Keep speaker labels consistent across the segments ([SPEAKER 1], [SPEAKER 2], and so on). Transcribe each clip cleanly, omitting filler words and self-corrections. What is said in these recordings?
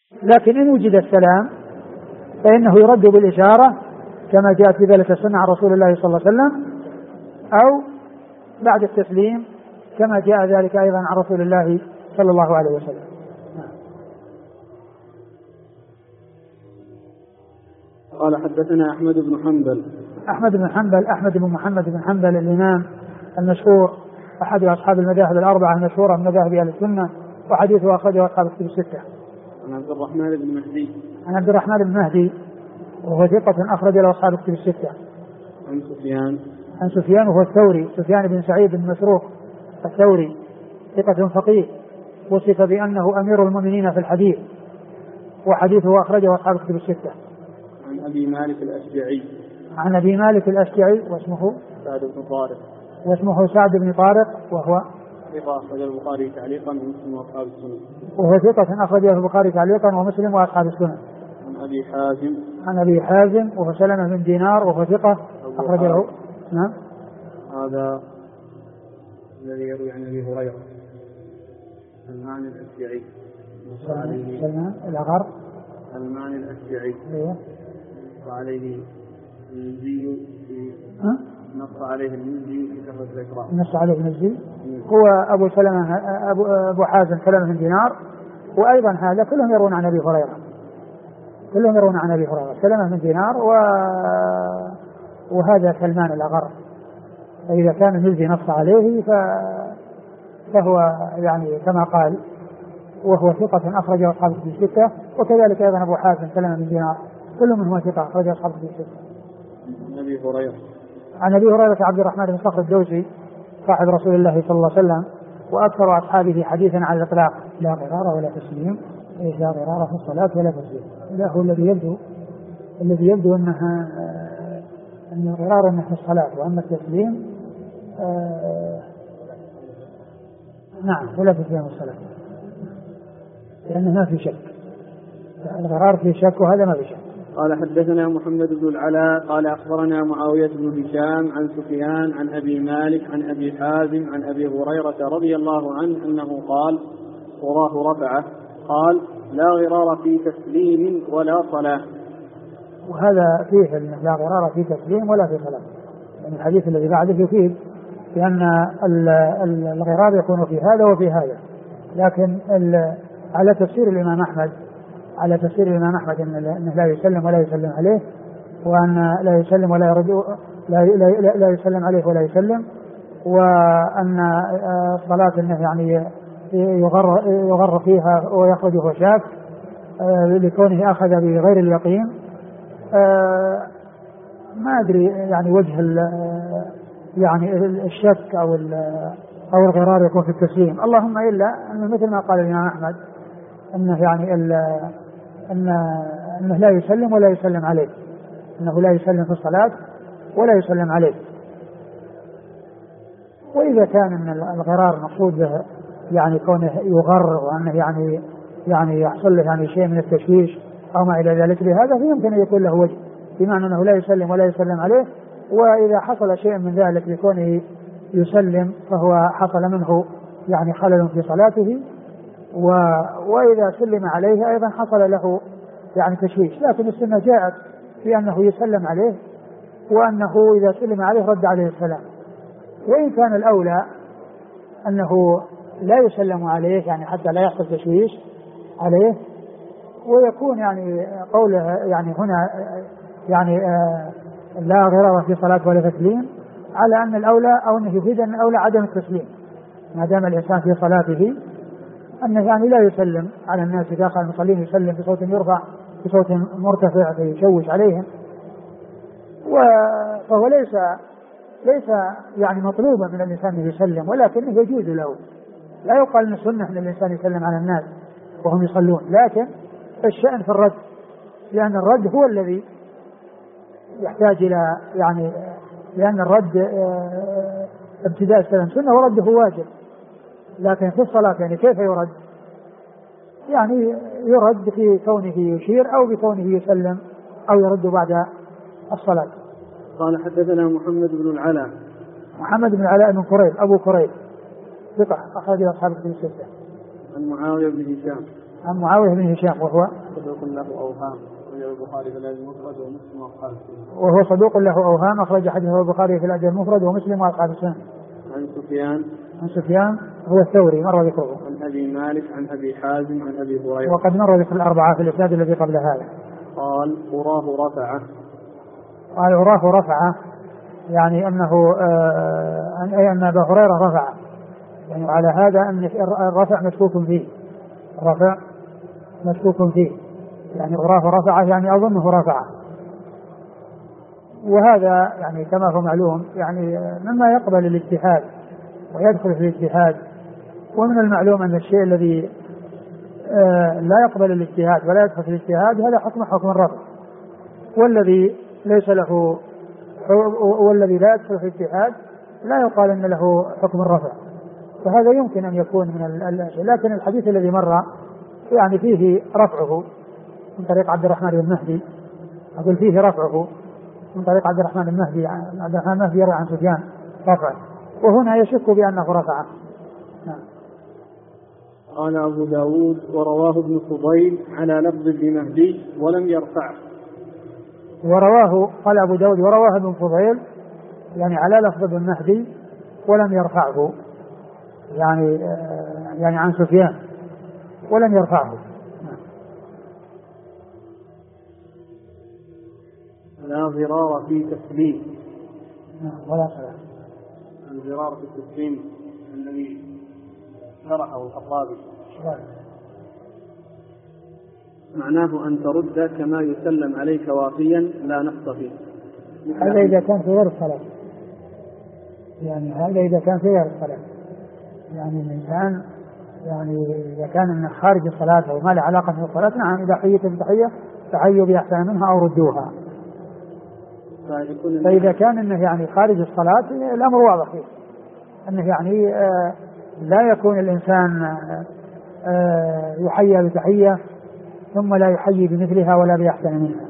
[SPEAKER 1] لكن إن وجد السلام فإنه يرد بالإشارة كما جاءت في ذلك السنة عن رسول الله صلى الله عليه وسلم، أو بعد التسليم كما جاء ذلك أيضا عن رسول الله صلى الله عليه وسلم.
[SPEAKER 2] قال حدثنا أحمد بن حنبل.
[SPEAKER 1] أحمد بن محمد بن حنبل الإمام المشهور أحد أصحاب المذاهب الأربعة المشهورة من مذاهب أهل السنة، وحديثه أخرجه أصحاب الكتب الستة.
[SPEAKER 2] عن عبد الرحمن بن مهدي
[SPEAKER 1] وهو ثقة أخرج له أصحاب الكتب الستة.
[SPEAKER 2] عن
[SPEAKER 1] سفيان وهو الثوري، سفيان بن سعيد بن مسروق الثوري، ثقة فقيه، وصف بأنه أمير المؤمنين في الحديث، وحديثه أخرجه أصحاب الكتب الستة.
[SPEAKER 2] عن أبي مالك
[SPEAKER 1] الأشجعي واسمه سعد بن طارق وهو
[SPEAKER 2] ثقة أخرج البخاري تعليقا ومسلم وأصحاب السنن.
[SPEAKER 1] وهو ثقة أخرجه البخاري تعليقا ومسلم وأصحاب السنن. عن أبي حازم وهو سلمة بن دينار وهو ثقة أخرجه. نعم.
[SPEAKER 2] هذا الذي يروي عن أبي هريرة سلمان الأشجعي.
[SPEAKER 1] سلمان الأغر.
[SPEAKER 2] سلمان الأشجعي. وعليه المزي نص عليه المزي في كثرة الإكرام.
[SPEAKER 1] نص عليه المزي هو أبو سلمة أبو حازم سلمة بن دينار، وأيضا هذا كلهم يرون عن أبي هريرة. سلمة بن دينار وهذا سلمان الأغر. فإذا كان المزي نص عليه فهو يعني كما قال وهو ثقة أخرجه أصحاب الكتب الستة، وكذلك أيضا أبو حازم سلمة بن دينار كل منهم ثقة أخرجه أصحاب الكتب الستة. عن أبي هريرة عبد الرحمن بن صخر الدوسي صاحب رسول الله صلى الله عليه وسلم وأكثر أصحابه حديثا على الإطلاق: لا غرار ولا تسليم، لا غرار في الصلاة ولا تسليم. هذا هو الذي يبدو أن الغرار أنه في الصلاة، وأما التسليم نعم ولا تسليم الصلاة، لأنه ما في شك. الغرار في شك وهذا ما في شك.
[SPEAKER 2] قال حدثنا محمد بن العلاء قال أخبرنا معاوية بن هشام عن سفيان عن أبي مالك عن أبي حازم عن أبي هريرة رضي الله عنه أنه قال وراه رفعه قال: لا غرار في تسليم ولا صلاة.
[SPEAKER 1] وهذا فيه لا غرار في تسليم ولا في صلاة، يعني الحديث الذي بعده يفيد بأن الغرار يكون في هذا وفي هذا، لكن على تفسير الإمام أحمد أنه لا يسلم ولا يسلم عليه، وأن لا يسلم ولا يرد، لا يسلم عليه ولا يسلم، وأن الصلاة أنه يعني يغر فيها ويخرج وهو شاك لكونه أخذ بغير اليقين. ما أدري يعني وجه يعني الشك أو الغرار يكون في التسليم، اللهم إلا أنه مثل ما قال الإمام أحمد أنه يعني أنه لا يسلم ولا يسلم عليه، أنه لا يسلم في الصلاة ولا يسلم عليه. وإذا كان من الغرار مقصود به يعني كونه يغر وأنه يعني يحصل له يعني شيء من التشويش أو ما إلى ذلك بهذا، فيمكن أن يكون له وجه، بمعنى أنه لا يسلم ولا يسلم عليه. وإذا حصل شيء من ذلك بكونه يسلم فهو حصل منه يعني خلل في صلاته، وإذا سلم عليه أيضا حصل له يعني تشويش. لكن السنة جاءت في أنه يسلم عليه، وأنه إذا سلم عليه رد عليه السلام. وإن كان الأولى أنه لا يسلم عليه يعني حتى لا يحصل تشويش عليه، ويكون يعني قوله يعني هنا يعني لا غرار في صلاة ولا تسليم، على أن الأولى أو أنه يفيد أن الأولى عدم التسليم ما دام الإنسان في صلاته، أنه يعني لا يسلم على الناس إذا قال المصلين يسلم بصوت يرفع بصوت مرتفع فيشوش عليهم. فهو ليس يعني مطلوبا من الإنسان أن يسلم، ولكنه يجوز له. لا يقال أن السنة أن الإنسان يسلم على الناس وهم يصلون، لكن الشأن في الرد، لأن الرد هو الذي يحتاج إلى يعني لأن الرد ابتداء السلام سنة ورده واجب. لكن في الصلاة يعني كيف يرد؟ يعني يرد في كونه يشير أو بكونه يسلم أو يرد بعد الصلاة.
[SPEAKER 2] قال حدثنا محمد بن العلاء
[SPEAKER 1] بن كريب أبو كريب ثقة أخرج أصحاب الكتب الستة.
[SPEAKER 2] عن معاوية بن
[SPEAKER 1] عن معاوية بن هشام وهو
[SPEAKER 2] صدوق له أوهام أخرجه البخاري في الأدب المفرد ومسلم وأصحاب السنن.
[SPEAKER 1] وهو صدوق له أوهام أخرج حديثه البخاري في الأدب المفرد ومسلم وأصحاب السنن.
[SPEAKER 2] عن سفيان
[SPEAKER 1] هو الثوري مر ذكره.
[SPEAKER 2] عن أبي مالك عن أبي حازم عن أبي هريرة
[SPEAKER 1] وقد مر ذكر الأربعة في الإسناد الذي قبل هذا.
[SPEAKER 2] قال أراه رفعه.
[SPEAKER 1] قال أراه رفعه يعني أنه أن أبا هريرة رفعه، يعني على هذا أن الرفع مشكوك فيه، الرفع مشكوك فيه، يعني أراه رفعه يعني أظنه رفعه. وهذا يعني كما هو معلوم يعني مما يقبل الاجتهاد ويدخل في الاجتهاد. ومن المعلوم أن الشيء الذي لا يقبل الاجتهاد ولا يدخل في الاجتهاد هذا حكم الرفع، والذي ليس له والذي لا يدخل في الاجتهاد لا يقال أن له حكم الرفع، فهذا يمكن أن يكون من الأشياء. لكن الحديث الذي مر يعني فيه رفعه من طريق عبد الرحمن بن مهدي، أقول فيه رفعه من طريق عبد الرحمن بن مهدي، عبد الرحمن بن مهدي يروي عن سفيان رفعه، وهنا يشك بأنه رفعه.
[SPEAKER 2] قال أبو داود ورواه ابن فضيل على لفظ ابن مهدي ولم يرفعه.
[SPEAKER 1] ورواه قال أبو داود ورواه ابن فضيل يعني على لفظ ابن مهدي ولم يرفعه، يعني عن سفيان ولم يرفعه.
[SPEAKER 2] لا ضرار في تسليم.
[SPEAKER 1] ولا صلاة.
[SPEAKER 2] الضرار في التسليم الذي شرحه الخطابي معناه أن ترد كما يسلم عليك وافيا لا نقص فيه.
[SPEAKER 1] هذا إذا كان في غير الصلاة، يعني هذا إذا كان في غير الصلاة، يعني الإنسان يعني إذا كان من خارج الصلاة أو ما له علاقة بالصلاة نعم إذا حييت بتحية فحيوا بأحسن منها أو ردوها. فإذا كان إنه يعني خارج الصلاة الأمر واضح فيه أنه يعني لا يكون الإنسان يحيى بتحية ثم لا يحيي بمثلها ولا بأحسن منها.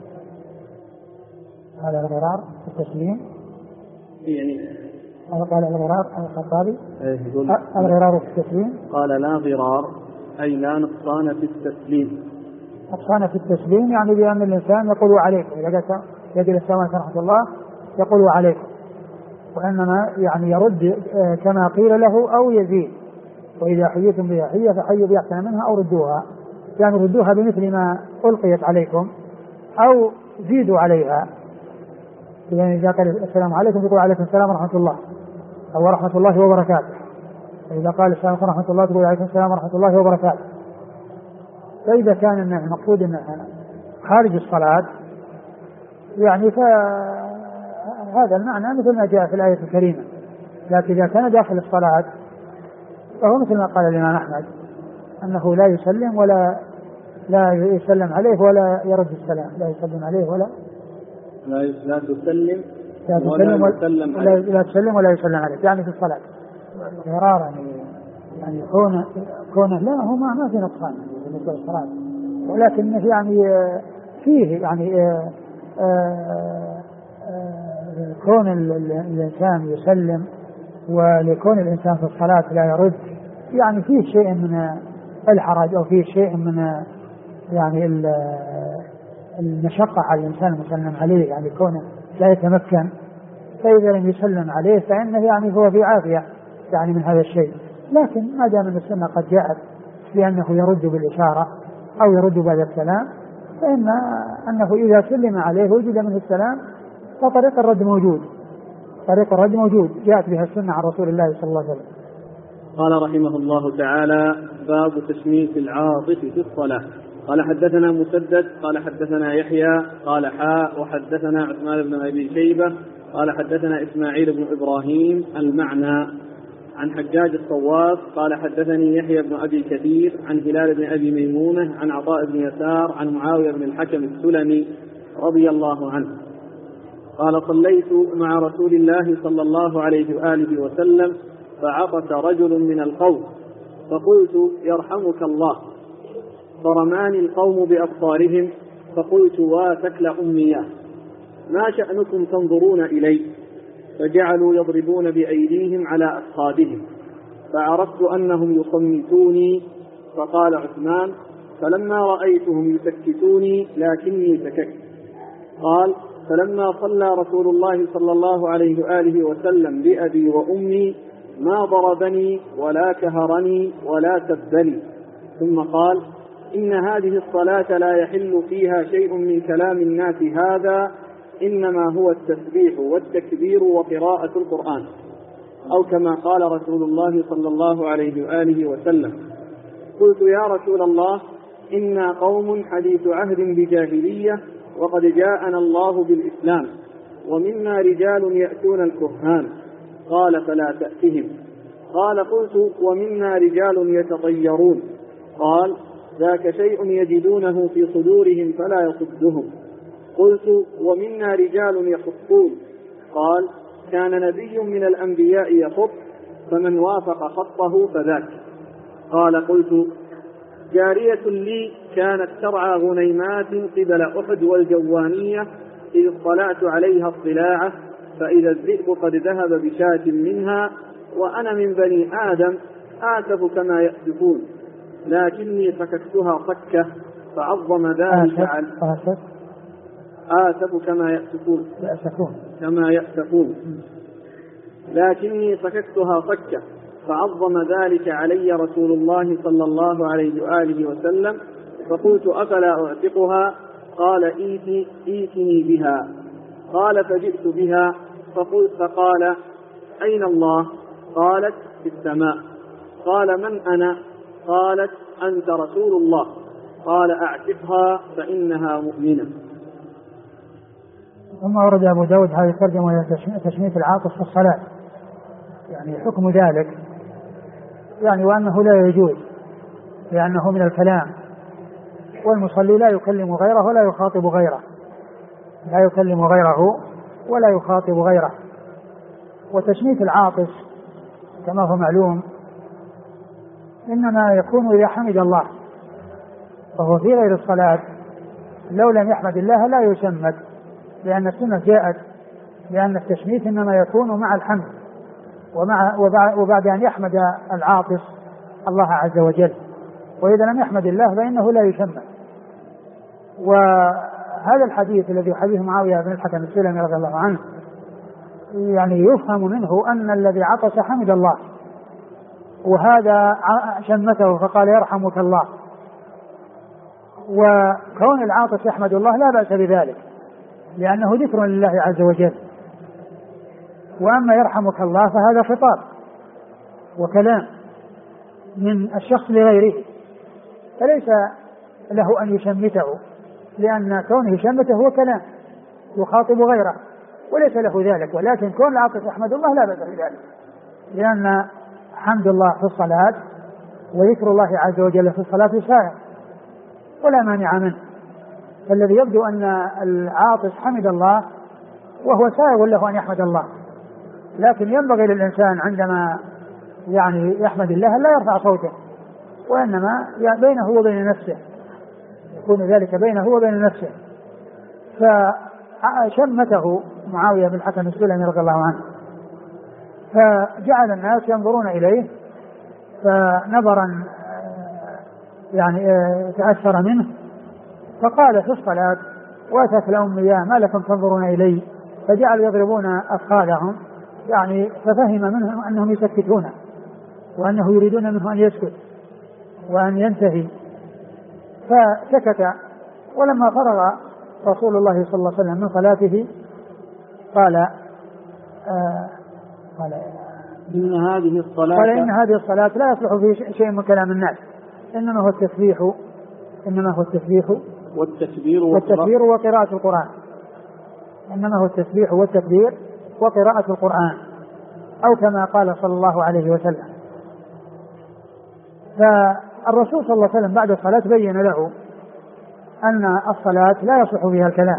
[SPEAKER 1] هذا الغرار في التسليم
[SPEAKER 2] يعني
[SPEAKER 1] قال الغرار الخطابي الغرار في التسليم
[SPEAKER 2] قال لا ضرار أي لا نقصان في التسليم.
[SPEAKER 1] نقصان في التسليم يعني بأن الإنسان يقول عليكم إذا قال يجب السلام ورحمة الله يقول عليكم، وإنما يعني يرد كما قيل له أو يزيد، وإذا حييتم بتحية فحيوا بأحسن منها أو ردوها، يعني ردوها بمثل ما ألقيت عليكم أو زيدوا عليها. يعني إذا قال السلام عليكم يقول عليكم السلام ورحمة الله أو ورحمة الله وبركاته، فإذا قال السلام ورحمة الله تقول عليكم السلام ورحمة الله وبركاته. فإذا كان المقصود أنه خارج الصلاة يعني فهذا المعنى مثل ما جاء في الآية الكريمة، لكن إذا كان داخل الصلاة فهو مثل ما قال الإمام أحمد أنه لا يسلم ولا لا يسلم عليه ولا يرد السلام، لا يسلم عليه ولا
[SPEAKER 2] لا تسلم
[SPEAKER 1] ولا تسلم ولا يسلم عليك، يعني في الصلاة مرارا يعني كونه لا هو ما في نقصان بالنسبة للصلاة، ولكن يعني فيه يعني كون الإنسان يسلم ولكون الإنسان في الصلاة لا يرد يعني فيه شيء من الحرج أو فيه شيء من يعني المشقة على الإنسان المسلم عليه، يعني كونه لا يتمكن، فإذا لم يسلم عليه فإنه يعني هو في عافية يعني من هذا الشيء. لكن ما دام أن السنة قد جاءت بأنه يرد بالإشارة أو يرد بعد السلام فإن أنه إذا سلم عليه وجد منه السلام فطريق الرد موجود، طريق الرد موجود جاءت بها السنة عن رسول الله صلى الله عليه وسلم.
[SPEAKER 2] قال رحمه الله تعالى باب تشميت العاطف في الصلاة. قال حدثنا مسدد قال حدثنا يحيى قال حاء وحدثنا عثمان بن أبي شيبة قال حدثنا إسماعيل بن إبراهيم المعنى عن حجاج الصواف قال حدثني يحيى بن أبي كثير عن هلال بن أبي ميمونة عن عطاء بن يسار عن معاوية بن الحكم السلمي رضي الله عنه قال صليت مع رسول الله صلى الله عليه وآله وسلم فعطس رجل من القوم فقلت يرحمك الله، فرماني القوم بأبصارهم فقلت واتكل أمياه ما شأنكم تنظرون إلي؟ فجعلوا يضربون بأيديهم على أفخاذهم فعرفت أنهم يصمتوني، فقال عثمان فلما رأيتهم يسكتوني لكني سكت. قال: فلما صلى رسول الله صلى الله عليه وآله وسلم بأبي وأمي ما ضربني ولا كهرني ولا سبني. ثم قال: إن هذه الصلاة لا يحل فيها شيء من كلام الناس هذا، إنما هو التسبيح والتكبير وقراءة القرآن، أو كما قال رسول الله صلى الله عليه وآله وسلم. قلت: يا رسول الله، إنا قوم حديث عهد بجاهلية، وقد جاءنا الله بالإسلام، ومنا رجال يأتون الكهان. قال: فلا تأتهم. قال: قلت: ومنا رجال يتطيرون. قال: ذاك شيء يجدونه في صدورهم فلا يصدهم. قلت: ومنا رجال يخطون. قال: كان نبي من الأنبياء يخط، فمن وافق خطه فذاك. قال: قلت: جارية لي كانت ترعى غنيمات قبل أحد والجوانية، إذ اطلعت عليها اطلاعة، فإذا الذئب قد ذهب بشاة منها، وأنا من بني آدم آسف كما يأسفون، لكني فككتها صكة فعظم ذلك آسف كما يأسفون لكني فككتها صكة فعظم ذلك علي رسول الله صلى الله عليه وآله وسلم. فقلت: أفلا أعتقها؟ قال: إيتني بها. قال: فجئت بها. فقال: أين الله؟ قالت: في السماء. قال: من أنا؟ قالت: أنت رسول الله. قال: أعتقها فإنها مؤمنة.
[SPEAKER 1] ثم ورد أبو داود هذه الترجمة وهي تشميت العاطس في الصلاة، يعني حكم ذلك، يعني وأنه لا يجوز لأنه من الكلام، والمصلي لا يكلم غيره ولا يخاطب غيره، ولا يخاطب غيره. وتشميت العاطس كما هو معلوم إنما يكون إذا حمد الله، وهو في غير الصلاة لو لم يحمد الله لا يشمت، لأن السنة جاءت لأن التشميت إنما يكون مع الحمد وبعد أن يحمد العاطس الله عز وجل، وإذا لم يحمد الله فإنه لا يشمت. وهذا الحديث الذي حديث معاوية بن الحكم السلمي رضي الله عنه يعني يفهم منه أن الذي عطس حمد الله، وهذا شمته فقال: يرحمك الله. وكون العاطس يحمد الله لا بأس بذلك لأنه ذكر لله عز وجل. وأما يرحمك الله فهذا خطاب وكلام من الشخص لغيره، فليس له أن يشمته، لأن كونه يشمته هو كلام يخاطب غيره وليس له ذلك. ولكن كون العاطس يحمد الله لا بأس بذلك، لأن حمد الله في الصلاة وذكر الله عز وجل في الصلاة سائر ولا مانع منه. فالذي يبدو أن العاطس حمد الله وهو سائغ له أن يحمد الله، لكن ينبغي للإنسان عندما يعني يحمد الله لا يرفع صوته، وإنما بينه وبين نفسه، يكون ذلك بينه وبين نفسه. فشمته معاوية بن الحكم السلمي رضي الله عنه، فجعل الناس ينظرون إليه، فنظرا يعني تأثر منه، فقال في الصلاة: واتت لهم مياه ما لكم تنظرون إلي، فجعلوا يضربون أفخاذهم، يعني ففهم منهم أنهم يسكتونه وأنه يريدون منه أن يسكت وأن ينتهي، فسكت. ولما فرغ رسول الله صلى الله عليه وسلم من صلاته قال
[SPEAKER 2] إن هذه الصلاة
[SPEAKER 1] لا يصلح في شيء من كلام الناس، إنما هو التسبيح والتكبير وقراءة القرآن، إنما هو التسبيح والتكبير وقراءة القرآن، أو كما قال صلى الله عليه وسلم. فالرسول صلى الله عليه وسلم بعد الصلاة بين له أن الصلاة لا يصلح فيها الكلام،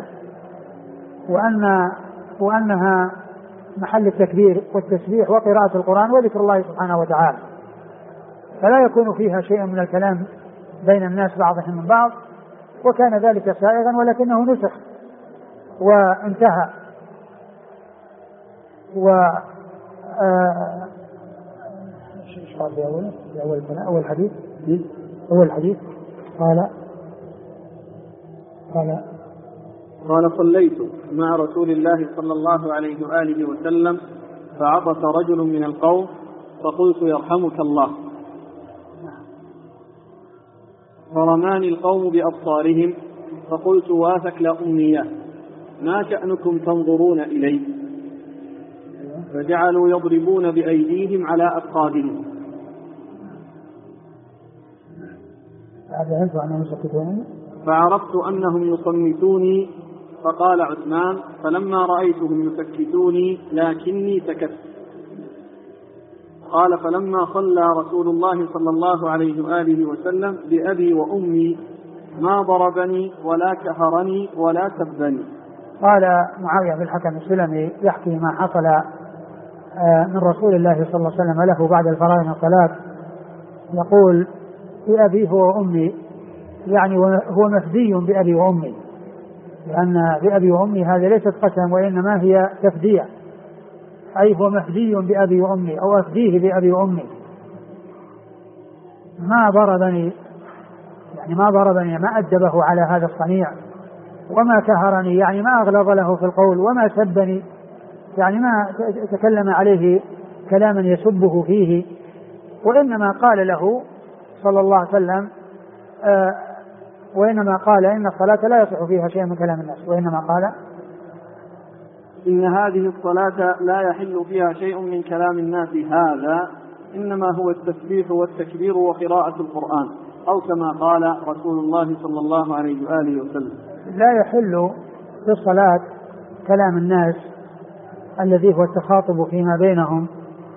[SPEAKER 1] وأنها محل التكبير والتسبيح وقراءة القرآن وذكر الله سبحانه وتعالى، فلا يكون فيها شيء من الكلام بين الناس بعضهم من بعض. وكان ذلك سائغا ولكنه نسخ وانتهى.
[SPEAKER 2] أول حديث قال صليت مع رسول الله صلى الله عليه وآله وسلم فعطس رجل من القوم فقلت يرحمك الله، فرماني القوم بأبصارهم فقلت واثكل أمنية ما شأنكم تنظرون إلي؟ فجعلوا يضربون بأيديهم على أفخاذهم. فعرفت أنهم يصمتوني، فقال عثمان فلما رأيتهم يسكتوني لكني سكت. قال فلما صلى رسول الله صلى الله عليه وآله وسلم بأبي وأمي ما ضربني ولا كهرني ولا سبني.
[SPEAKER 1] قال معاوية بن الحكم السلمي يحكي ما حصل من رسول الله صلى الله عليه وسلم له بعد الفراغ من الصلاة، يقول بأبي وأمي، يعني هو مفدي بأبي وأمي، لأن بأبي وأمي هذه ليست قسم وإنما هي تفدية، أي هو مفدي بأبي وأمي أو أفديه بأبي وأمي. ما ضربني، يعني ما ضربني، ما أدبه على هذا الصنيع، وما كهرني يعني ما أغلظ له في القول، وما سبني يعني ما تكلم عليه كلاما يسبه فيه، وإنما قال له صلى الله عليه وسلم وإنما قال إن الصلاة لا يصح فيها شيء من كلام الناس، وإنما قال
[SPEAKER 2] إن هذه الصلاة لا يحل فيها شيء من كلام الناس، هذا إنما هو التسبيح والتكبير وقراءة القرآن، أو كما قال رسول الله صلى الله عليه وآله وسلم.
[SPEAKER 1] لا يحل في الصلاة كلام الناس الذي هو التخاطب فيما بينهم،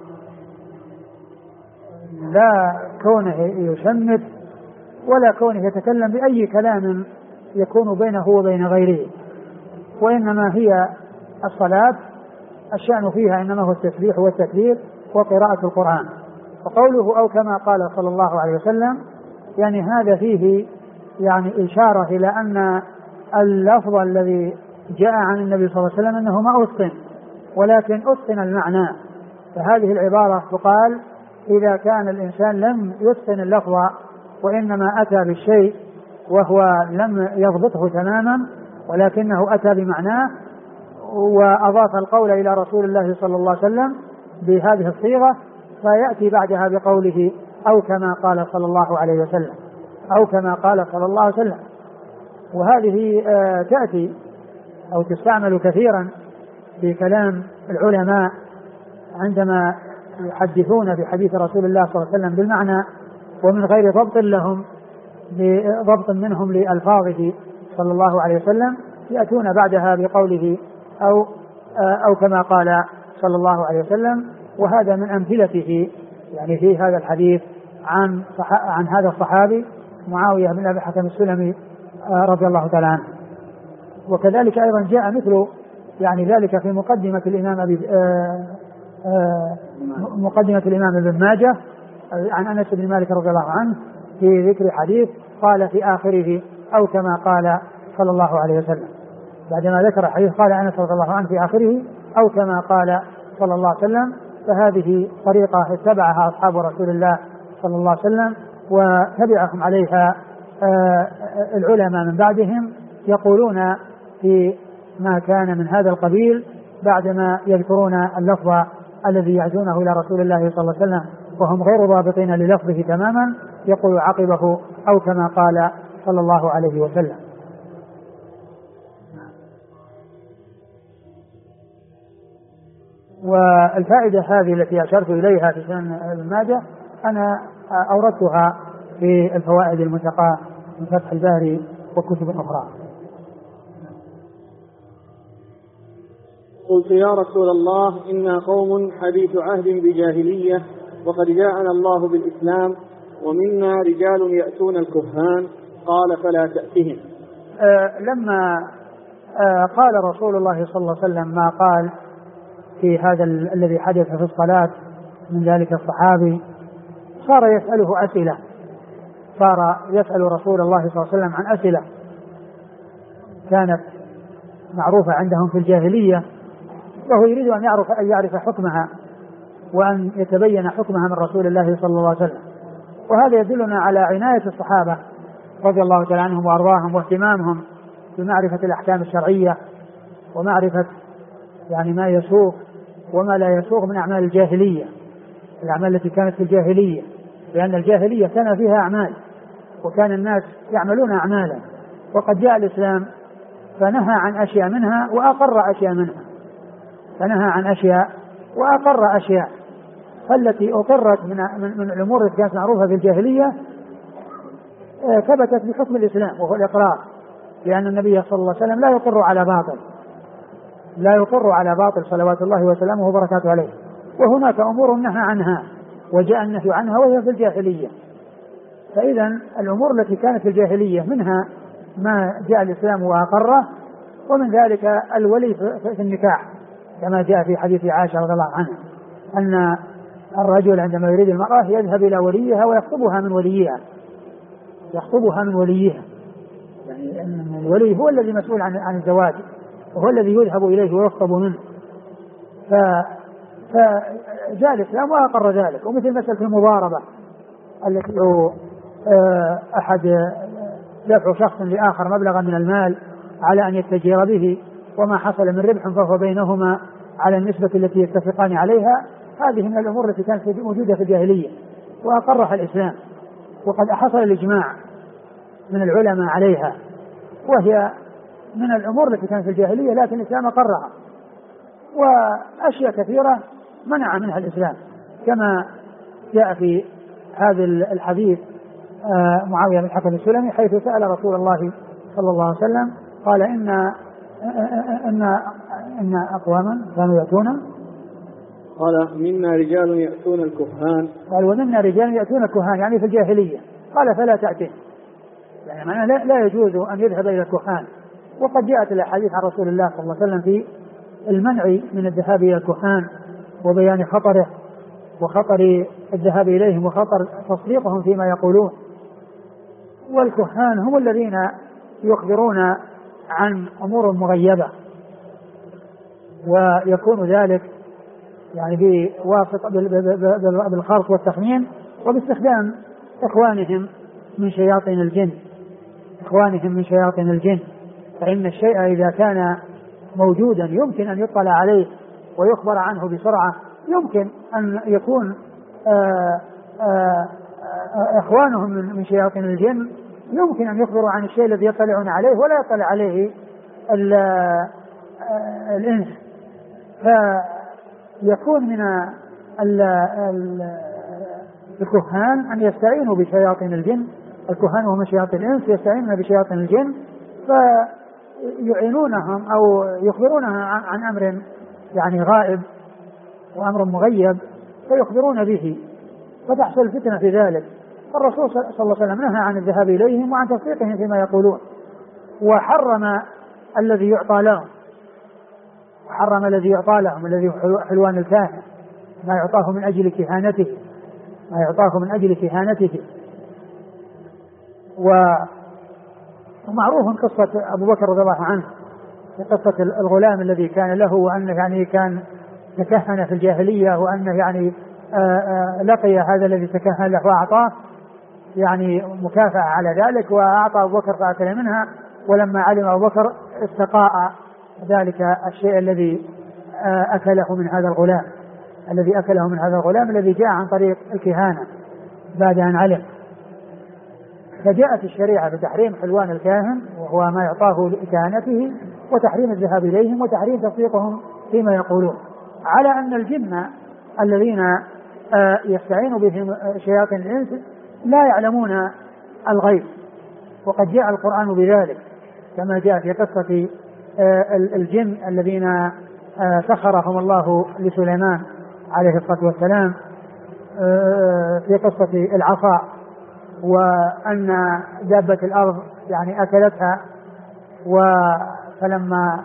[SPEAKER 1] لا كونه يشمت ولا كونه يتكلم بأي كلام يكون بينه وبين غيره، وإنما هي الصلاة الشأن فيها إنما هو التسبيح والتكبير وقراءة القرآن. وقوله أو كما قال صلى الله عليه وسلم، يعني هذا فيه يعني إشارة إلى أن اللفظ الذي جاء عن النبي صلى الله عليه وسلم أنه ما أتقن، ولكن أتقن المعنى. فهذه العبارة تقال إذا كان الإنسان لم يتقن اللفظ وإنما أتى بالشيء وهو لم يضبطه تماما، ولكنه أتى بمعناه وأضاف القول إلى رسول الله صلى الله عليه وسلم بهذه الصيغة، فيأتي بعدها بقوله أو كما قال صلى الله عليه وسلم، أو كما قال صلى الله عليه وسلم. وهذه تأتي أو تستعمل كثيرا في كلام العلماء عندما يحدثون بحديث رسول الله صلى الله عليه وسلم بالمعنى ومن غير ضبط لهم، بضبط منهم لألفاظه صلى الله عليه وسلم، يأتون بعدها بقوله أو كما قال صلى الله عليه وسلم. وهذا من أمثلته يعني في هذا الحديث عن هذا الصحابي معاوية بن أبي الحكم السلمي رضي الله تعالى عنه. وكذلك أيضا جاء مثل يعني ذلك في مقدمة الإمام ابن ماجه عن أنس بن مالك رضي الله عنه في ذكر حديث قال في آخره أو كما قال صلى الله عليه وسلم. بعدما ذكر الحديث قال أنس رضي الله عنه في آخره أو كما قال صلى الله عليه وسلم. فهذه طريقة اتبعها أصحاب رسول الله صلى الله عليه وسلم وتبعهم عليها العلماء من بعدهم، يقولون في ما كان من هذا القبيل بعدما يذكرون اللفظ الذي يعزونه إلى رسول الله صلى الله عليه وسلم وهم غير ضابطين للفظه تماما، يقول عقبه أو كما قال صلى الله عليه وسلم. والفائدة هذه التي أشرت إليها في سنن ابن ماجه أنا أوردتها في الفوائد المنتقاة من فتح الباري وكتب أخرى.
[SPEAKER 2] قلت يا رسول الله إنا قوم حديث عهد بجاهلية وقد جاءنا الله بالإسلام ومنا رجال يأتون الكهان، قال فلا تأتهم.
[SPEAKER 1] لما قال رسول الله صلى الله عليه وسلم ما قال في هذا الذي حدث في الصلاة من ذلك الصحابي، صار يسأله أسئلة، صار يسأل رسول الله صلى الله عليه وسلم عن أسئلة كانت معروفة عندهم في الجاهلية، وهو يريد أن يعرف حكمها وأن يتبين حكمها من رسول الله صلى الله عليه وسلم. وهذا يدلنا على عناية الصحابة رضي الله تعالى عنهم وأرضاهم، واهتمامهم بمعرفة الأحكام الشرعية ومعرفة يعني ما يسوق وما لا يسوق من أعمال الجاهلية، الأعمال التي كانت في الجاهلية، لأن الجاهلية كان فيها أعمال وكان الناس يعملون أعمالا، وقد جاء الإسلام فنهى عن أشياء منها وأقر أشياء منها، فنهى عن أشياء وأقر أشياء، فالتي أقرت من الأمور التي كانت معروفة في الجاهلية ثبتت بحكم الإسلام وهو الإقرار، لأن النبي صلى الله عليه وسلم لا يقر على باطل، لا يقر على باطل صلوات الله وسلامه وبركاته عليه. وهناك أمور نهى عنها وجاء النهي عنها وهي في الجاهلية، فإذا الأمور التي كانت في الجاهلية منها ما جاء الإسلام وأقره، ومن ذلك الولي في النكاح كما جاء في حديث عائشة رضي الله عنها أن الرجل عندما يريد المرأة يذهب إلى وليها ويخطبها من وليها، يخطبها من وليها، يعني أن الولي هو الذي مسؤول عن الزواج وهو الذي يذهب إليه ويخطب منه، فجاء الإسلام وأقر ذلك. ومثل مسألة المضاربة التي أحد دفع شخص لآخر مبلغا من المال على أن يتجر به، وما حصل من ربح فهو بينهما على النسبة التي يتفقان عليها، هذه من الأمور التي كانت موجودة في الجاهلية وأقرها الإسلام، وقد حصل الإجماع من العلماء عليها، وهي من الأمور التي كانت في الجاهلية لكن الإسلام أقرها. وأشياء كثيرة منع منها الإسلام كما جاء في هذا الحديث معاوية بن الحكم السلمي حيث سأل رسول الله صلى الله عليه وسلم قال إن أقواما كانوا يأتون،
[SPEAKER 2] قال منا رجال يأتون الكهان،
[SPEAKER 1] قال ومنا رجال يأتون الكهان يعني في الجاهلية، قال فلا تأتيه، يعني معناه لا يجوز أن يذهب إلى الكهان. وقد جاءت الأحاديث عن رسول الله صلى الله عليه وسلم في المنع من الذهاب إلى الكهان وبيان خطره وخطر الذهاب إليهم وخطر تصديقهم فيما يقولون. والكهان هم الذين يخبرون عن أمور مغيبة، ويكون ذلك يعني بواسطة بالخرق والتخمين وباستخدام إخوانهم من شياطين الجن، فإن الشيء إذا كان موجودا يمكن أن يطلع عليه ويخبر عنه بسرعة، يمكن أن يكون إخوانهم من شياطين الجن يمكن أن يخبروا عن الشيء الذي يطلعون عليه ولا يطلع عليه الإنس، فيكون من الكهان أن يستعينوا بشياطين الجن، الكهان وهم شياطين الإنس يستعينون بشياطين الجن فيعينونهم أو يخبرونهم عن أمر يعني غائب وأمر مغيب فيخبرون به فتحصل الفتنة في ذلك. فالرسول صلى الله عليه وسلم نهى عن الذهاب إليهم وعن تصديقهم فيما يقولون، وحرم الذي يعطى لهم، الذي حلوان الكاهن ما يعطاه من أجل كهانته، ومعروف قصة أبو بكر رضي الله عنه في قصة الغلام الذي كان له وأنه يعني كان تكهن في الجاهلية، وأنه يعني لقي هذا الذي تكهن له وأعطاه يعني مكافأة على ذلك، وأعطى أبو بكر فأكل منها، ولما علم أبو بكر استقاء ذلك الشيء الذي أكله من هذا الغلام الذي جاء عن طريق الكهانة بعد أن علم. فجاءت الشريعة بتحريم حلوان الكاهن وهو ما يعطاه لكهانته، وتحريم الذهاب إليهم، وتحريم تصديقهم فيما يقولون، على أن الجن الذين يستعين بهم شياطين الإنس لا يعلمون الغيب، وقد جاء القرآن بذلك كما جاء في قصة الجن الذين سخرهم الله لسليمان عليه الصلاة والسلام في قصة العصا، وأن دابة الأرض يعني أكلتها، فلما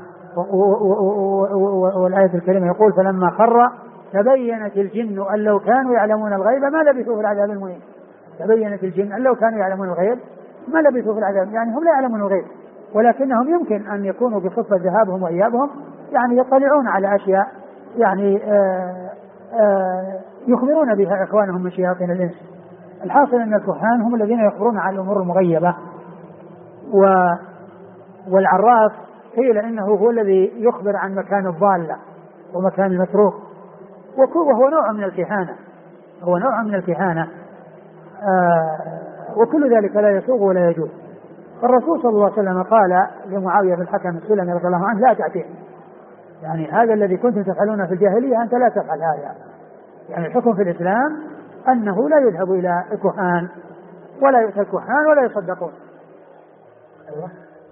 [SPEAKER 1] والآية الكريمة يقول فلما خر تبينت الجن أن لو كانوا يعلمون الغيب ما لبثوا في العذاب المهين. تبينت الجن أن لو كانوا يعلمون الغيب ما لبثوا في العذاب، يعني هم لا يعلمون الغيب، ولكنهم يمكن أن يكونوا بصفة ذهابهم وإيابهم يعني يطلعون على أشياء يعني يخبرون بها إخوانهم من شياطين الإنس. الحاصل أن الكهان هم الذين يخبرون عن الأمور المغيبة والعراف قيل إنه هو الذي يخبر عن مكان الضالة ومكان المتروك، وهو نوع من الكهانة، هو نوع من الكهانة. وكل ذلك لا يسوغ ولا يجوز. الرسول صلى الله عليه وسلم قال لمعاوية بن الحكم السلمي رضي الله عنه: لا تعتيه، يعني هذا الذي كنتم تفعلون في الجاهلية أنت لا تفعل هذا. يعني الحكم في الإسلام أنه لا يذهب إلى الكهان ولا يؤتى الكهان ولا يصدقون. أيوة.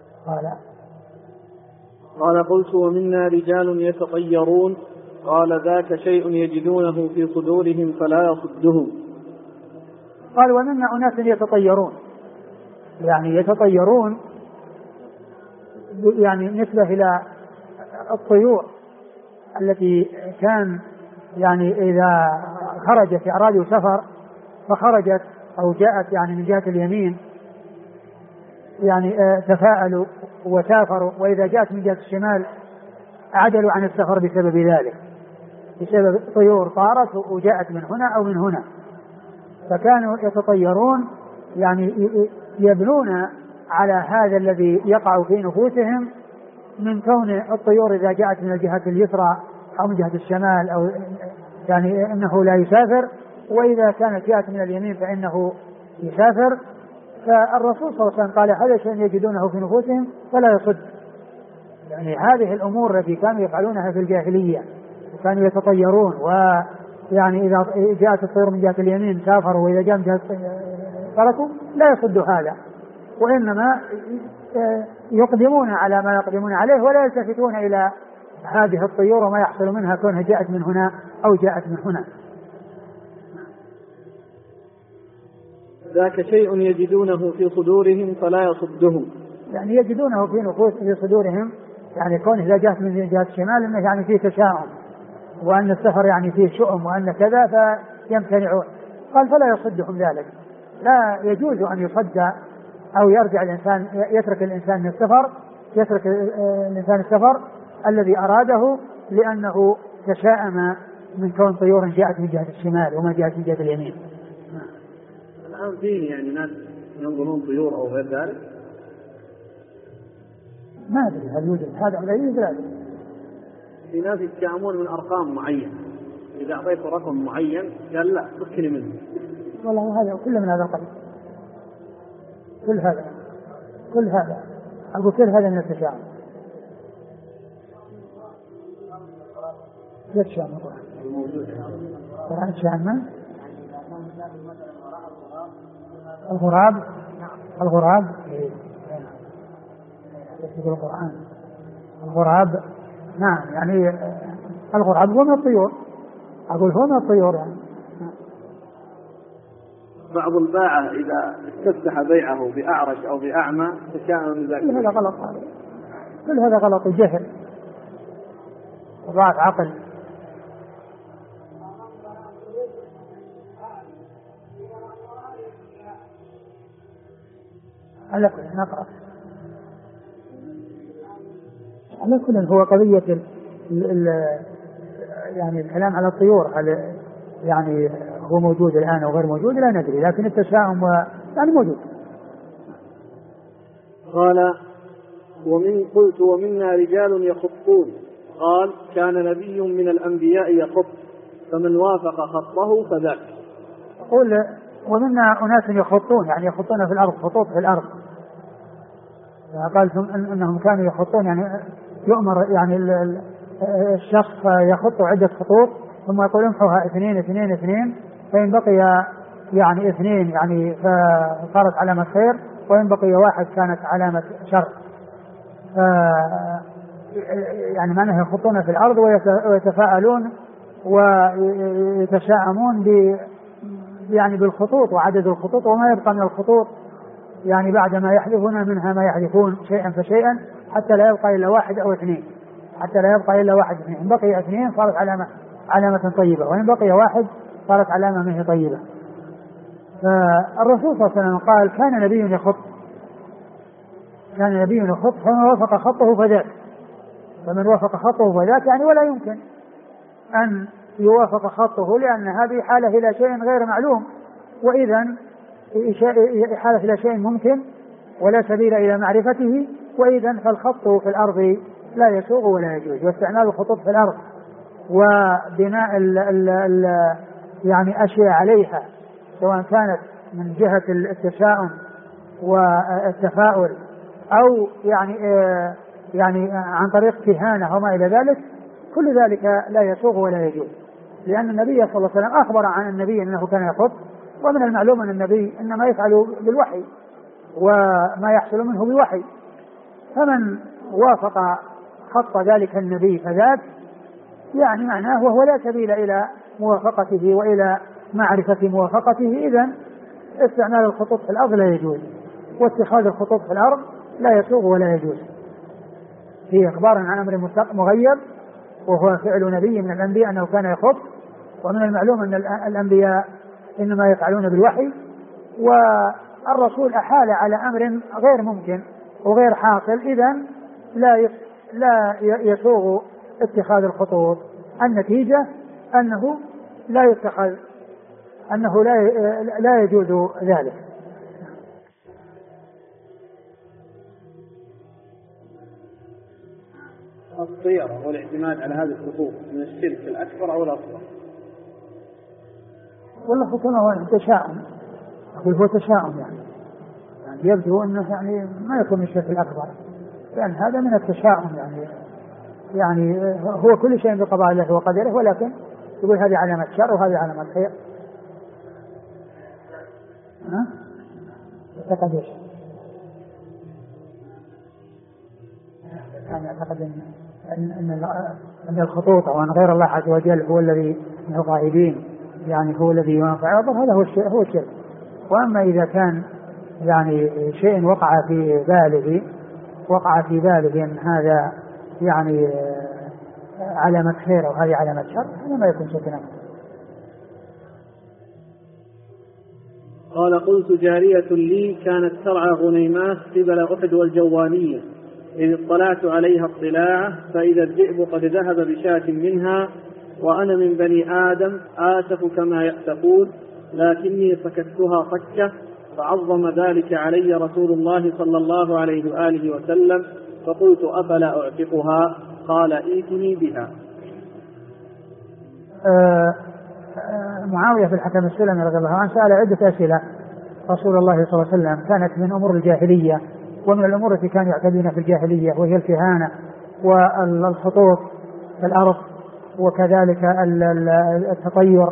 [SPEAKER 2] قال: قلت: ومنا رجال يتطيرون. قال: ذاك شيء يجدونه في صدورهم فلا يصدهم.
[SPEAKER 1] قال: ومنا أناس يتطيرون، يعني يتطيرون يعني نسبة إلى الطيور التي كان يعني إذا خرجت في أرادوا سفر فخرجت أو جاءت يعني من جهة اليمين يعني تفاءلوا وسافروا، وإذا جاءت من جهة الشمال عدلوا عن السفر بسبب ذلك، بسبب طيور طارت وجاءت من هنا أو من هنا. فكانوا يتطيرون يعني يبنون على هذا الذي يقع في نفوسهم من كون الطيور إذا جاءت من الجهة اليسرى أو من جهة الشمال أو يعني إنه لا يسافر، وإذا كانت جاءت من اليمين فإنه يسافر. فالرسول صلى الله عليه وسلم قال: هذا شيء يجدونه في نفوسهم فلا يصد. يعني هذه الأمور التي كانوا يفعلونها في الجاهلية، كانوا يتطيرون، ويعني إذا جاءت الطيور من جهة اليمين سافروا وإذا جاءت من جهة تركوا، لا يصد هذا، وإنما يقدمون على ما يقدمون عليه ولا يلتفتون إلى هذه الطيور وما يحصل منها كونها جاءت من هنا أو جاءت من هنا.
[SPEAKER 2] ذاك شيء يجدونه في صدورهم فلا يصدهم،
[SPEAKER 1] يعني يجدونه في صدورهم، يعني كونه إذا جاءت من جهة الشمال إنه يعني فيه تشاؤم وأن السفر يعني فيه شؤم وأن كذا فيمتنعون. قال: فلا يصدهم ذلك، لا يجوز أن يصد أو يرجع الإنسان، يترك الإنسان من السفر، يترك الإنسان السفر الذي أراده لأنه تشاءم من كون طيور جاءت من جهة الشمال وما جاءت من جهة اليمين.
[SPEAKER 2] الآن فيه يعني ناس ينظرون طيور أو غير ذلك،
[SPEAKER 1] ما أدري هل يوجد هذا ولا يوجد ذلك.
[SPEAKER 2] في ناس يتشائمون من أرقام معينة، إذا أعطيته رقم معين قال لا فكني منه.
[SPEAKER 1] والله هذا كل من هذا القبيل، كل هذا أقول كل هذا من التشاؤم. يتشائم القرآن الشائم الغراب يقول الغراب نعم، يعني الغراب هو من الطيور، أقول هو من الطيور يعني.
[SPEAKER 2] بعض الباعة إذا استفتح بيعه بأعرج أو بأعمى تشاءم من ذلك.
[SPEAKER 1] كل هذا غلط، كل هذا غلط، جهل وضعف عقل. على كل نقرأ على كل هو قضية يعني الكلام على الطيور، هل يعني هو موجود الآن أو غير موجود لا ندري، لكن التشاؤم يعني موجود.
[SPEAKER 2] قال: قلت: ومنا رجال يخطون. قال: كان نبي من الأنبياء يخط، فمن وافق خطه فذاك.
[SPEAKER 1] يقول: ومنا أناس يخطون، يعني يخطون في الأرض، خطوط في الأرض. قال أنهم كانوا يخطون، يعني يؤمر يعني الشخص يخط عدة خطوط ثم يقول امحوها 2 2 2، فإن بقي يعني 2 يعني فصارت علامة خير، وإن بقي 1 كانت علامة شر. يعني معناه يخطون في الأرض ويتفاءلون ويتشاءمون يعني بالخطوط وعدد الخطوط وما يبقى من الخطوط، يعني بعدما يحذفون منها ما يحذفون شيئا فشيئا حتى لا يبقى إلا 1 أو 2، حتى لا يبقى إلا 1 2. إن بقي 2 صارت علامة طيبة، وإن بقي 1 صارت علامة منه طيبة. فالرسول صلى الله عليه وسلم قال: كان نبي يخط فمن وافق خطه فذاك. فمن وافق خطه فذاك يعني ولا يمكن أن يوافق خطه، لأن هذه حالة إلى شيء غير معلوم، وإذا حالة إلى شيء ممكن ولا سبيل إلى معرفته، وإذا فالخط في الأرض لا يسوغ ولا يجوز. واستعمال الخطوط في الأرض وبناء يعني أشياء عليها، سواء كانت من جهة التشاؤم والتفاؤل أو يعني عن طريق كهانة وما إلى ذلك، كل ذلك لا يسوغ ولا يجوز، لأن النبي صلى الله عليه وسلم أخبر عن النبي أنه كان يخط، ومن المعلوم أن النبي إنما يفعل بالوحي وما يحصل منه بوحي، فمن وافق خط ذلك النبي فذاك يعني معناه وهو لا سبيل إلى موافقته وإلى معرفة موافقته، إذن استعمال الخطوط في الأرض لا يجوز، واتخاذ الخطوط في الأرض لا يسوغ ولا يجوز. فيه إخبار عن أمر مغيب وهو فعل نبي من الأنبياء أنه كان يخط، ومن المعلوم أن الأنبياء إنما يفعلون بالوحي، والرسول أحال على أمر غير ممكن وغير حاصل، إذن لا يسوغ اتخاذ الخطوط. النتيجة أنه لا يتخذ، أنه لا يجوز ذلك.
[SPEAKER 2] الصيغة والاعتماد على هذه الخطوط من الشرك الأكبر أو الأصغر؟
[SPEAKER 1] والله كما هو تشاؤم، أقول هو تشاؤم يعني يبدو أنه يعني ما يكون من الشرك الأكبر، لأن هذا من التشاؤم يعني هو كل شيء بقضاء الله وقدره، ولكن يقول هذه علامة شر وهذه علامة خير. اعتقد ايش؟ يعني اعتقد ان الخطوط او ان غير الله عز وجل هو الذي من الغائبين، يعني هو الذي ينفع ويضر، هذا هو الشرك. واما اذا كان يعني شيء وقع في باله ان هذا يعني علامة خير وهذه علامة شر، هذا ما يكون شركا.
[SPEAKER 2] قال قلت جارية لي كانت ترعى غنيمات قبل أحد والجوانية، إذ اطلعت عليها اطلاعة فإذا الذئب قد ذهب بشاة منها، وأنا من بني آدم آسف كما يأسفون، لكني سكتها سكة، فعظم ذلك علي رسول الله صلى الله عليه وآله وسلم، فقلت أفلا أعتقها؟ قال ائتني بها.
[SPEAKER 1] معاوية في الحكم السلمي رضي الله عنه سأل عدة أسئلة رسول الله صلى الله عليه وسلم، كانت من أمور الجاهلية ومن الأمور التي كانوا يعتدون في الجاهلية، وهي الكهانة والخطوط في الأرض وكذلك التطير،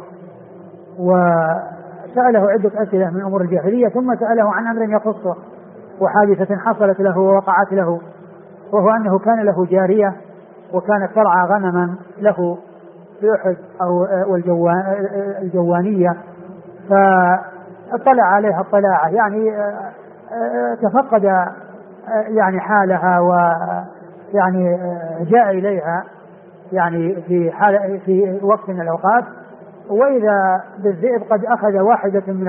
[SPEAKER 1] وسأله عدة أسئلة من أمور الجاهلية، ثم سأله عن أمر يخصه وحادثة حصلت له ووقعت له، وهو أنه كان له جارية وكانت ترعى غنما له في أحد أو الجوانية، فاطلع عليها اطلاعة، يعني تفقد يعني حالها، ويعني جاء إليها يعني في وقت من الأوقات، وإذا بالذئب قد أخذ واحدة من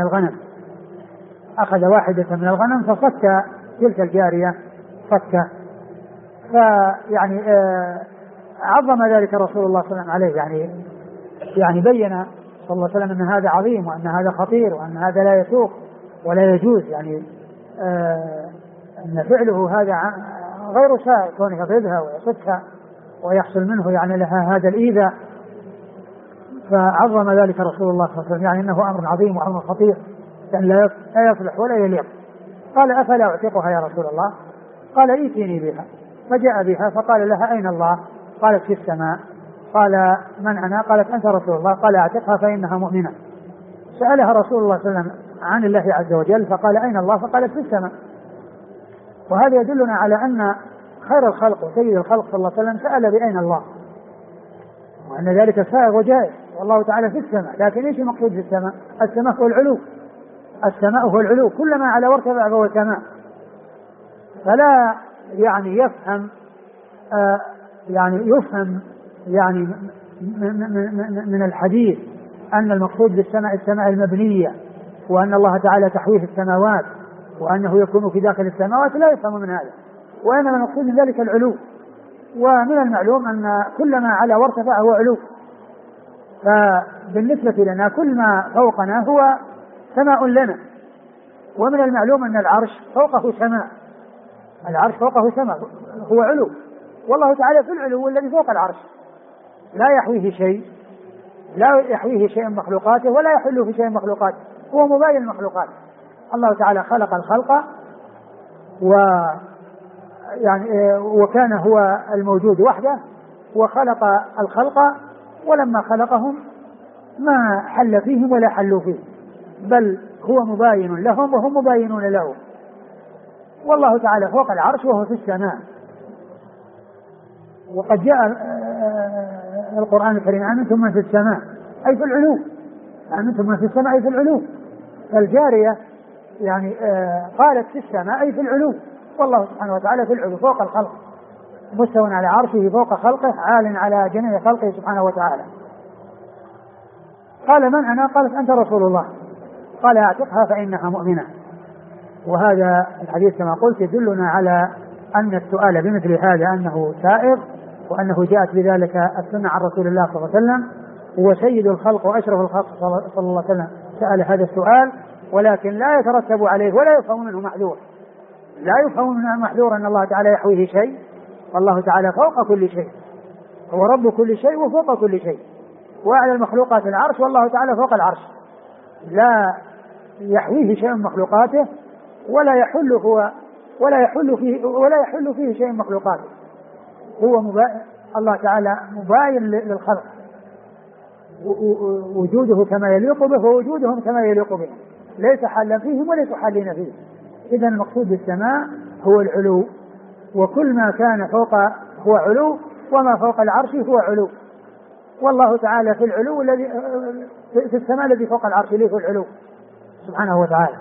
[SPEAKER 1] الغنم فصك تلك الجارية صكة، فيعني عظم ذلك رسول الله صلى الله عليه وسلم عليه، يعني بين صلى الله عليه وسلم أن هذا عظيم وأن هذا خطير وأن هذا لا يسوق ولا يجوز، يعني أن فعله هذا غير سائغ، كونه يضربها ويصكها ويحصل منه يعني لها هذا الإيذاء، فعظم ذلك رسول الله صلى الله عليه وسلم، يعني أنه أمر عظيم وأمر خطير لأن لا يصلح ولا يليق. قال أفلا أعتقها يا رسول الله؟ قال ائتني بها، فجاء بها فقال لها أين الله؟ قالت في السماء. قال من أنا؟ قالت أنت رسول الله. قال أعتقها فإنها مؤمنة. سألها رسول الله صلى الله عليه وسلم عن الله عز وجل فقال أين الله؟ فقالت في السماء. وهذا يدلنا على أن خير الخلق وسيد الخلق صلى الله عليه وسلم سأل بأين الله، وأن ذلك سائغ وجائز، والله تعالى في السماء. لكن إيش المقصود في السماء؟ السماء هو العلو، السماء هو العلو، كلما على وارتفع فهو سماء. فلا يعني يفهم يعني من الحديث أن المقصود بالسماء السماء المبنية، وأن الله تعالى تحويه في السماوات وأنه يكون في داخل السماوات، لا يفهم من هذا، وإنما المقصود من ذلك العلو، ومن المعلوم أن كل ما على وارتفع هو علو، فبالنسبة لنا كل ما فوقنا هو سماء لنا، ومن المعلوم أن العرش فوقه سماء، العرش فوقه سماء هو علو، والله تعالى في العلو الذي فوق العرش لا يحويه شيء، لا يحويه شيء من مخلوقاته ولا يحل في شيء من مخلوقاته، هو مباين المخلوقات. الله تعالى خلق الخلق وكان هو الموجود وحده، وخلق الخلق ولما خلقهم ما حل فيهم ولا حلوا فيه، بل هو مباين لهم وهم مباينون له. والله تعالى فوق العرش وهو في السماء. وقد جاء القرآن الكريم أمنتم من في السماء أي في العلو، أمنتم من في السماء أي في العلو. فالجارية يعني قالت في السماء أي في العلو، والله سبحانه وتعالى في العلو فوق الخلق، مستوى على عرشه فوق خلقه، عال على جميع خلقه سبحانه وتعالى. قال من أنا؟ قالت أنت رسول الله. قال اعتقها فإنها مؤمنة. وهذا الحديث كما قلت يدلنا على أن السؤال بمثل هذا أنه سائغ، وأنه جاءت بذلك السنة عن رسول الله صلى الله عليه وسلم، هو سيد الخلق وأشرف الخلق صلى الله عليه وسلم سأل هذا السؤال، ولكن لا يترتب عليه ولا يفهم منه محذور، لا يفهم منه محذور أن الله تعالى يحويه شيء، والله تعالى فوق كل شيء، هو رب كل شيء وفوق كل شيء، وأعلى المخلوقات العرش، والله تعالى فوق العرش لا يحويه شيء من مخلوقاته ولا يحل فيه شيء من مخلوقاته. هو الله تعالى مباين للخلق، وجوده كما يليق به ووجودهم كما يليق به، ليس حلا فيهم وليس حالين فيه. إذا المقصود بالسماء هو العلو، وكل ما كان فوق هو علو، وما فوق العرش هو علو، والله تعالى في العلو الذي في السماء الذي فوق العرش ليه في العلو سبحانه وتعالى.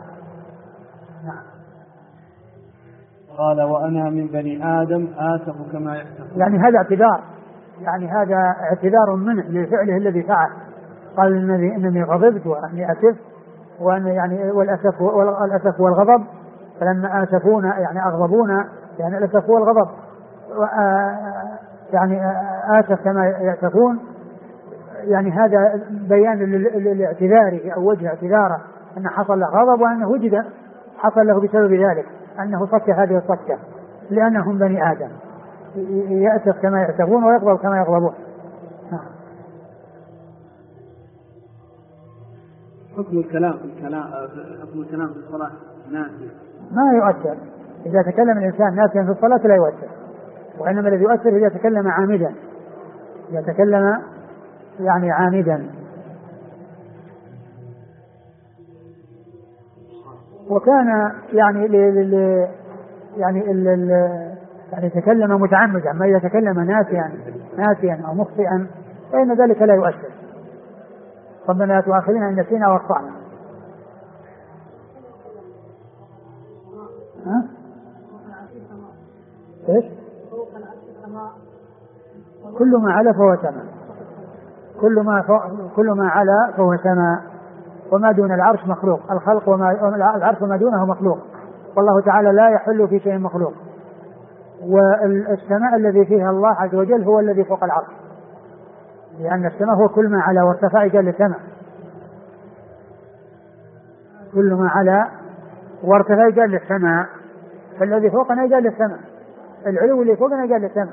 [SPEAKER 2] قال وأنا من بني آدم آسف كما يحتفظ،
[SPEAKER 1] يعني هذا اعتذار، يعني هذا اعتذار منه لفعله الذي فعل. قال إنني غضبت وأني أسف، وأن يعني والأسف والغضب، فلما آسفونا يعني أغضبونا، يعني الأسف والغضب، يعني آسف كما يأسفون، يعني هذا بيان لاعتذاره أو وجه اعتذاره أن حصل له غضب، وأنه وجد حصل له بسبب ذلك أنه صك هذه الصكة، لأنهم بني آدم يأسف كما يأسفون ويغضب كما يغضبون.
[SPEAKER 2] حكم الكلام في الصلاة ناسي
[SPEAKER 1] ما يؤثر، إذا تكلم الإنسان ناسيا في الصلاة لا يؤثر، وإنما الذي يؤثر إذا تكلم عامدا، إذا تكلم يعني عامدا. وكان يعني يعني تكلم متعمدا، ما إذا تكلم ناسيا أو مخطئا فإن ذلك لا يؤثر. ربنا لا تؤاخذنا إن نسينا واخطأنا. إيش؟ كل ما علا فهو سماء، كل ما علا فهو سماء، وما دون العرش مخلوق، العرش وما دونه مخلوق، والله تعالى لا يحل في شيء مخلوق. والسماء الذي فيها الله عز وجل هو الذي فوق العرش، لأن السماء هو كل ما علا وارتفع جل السماء، كل ما علا وارتفع جل السماء، فالذي فوقنا جل السماء، العلو اللي فوقنا جل السماء.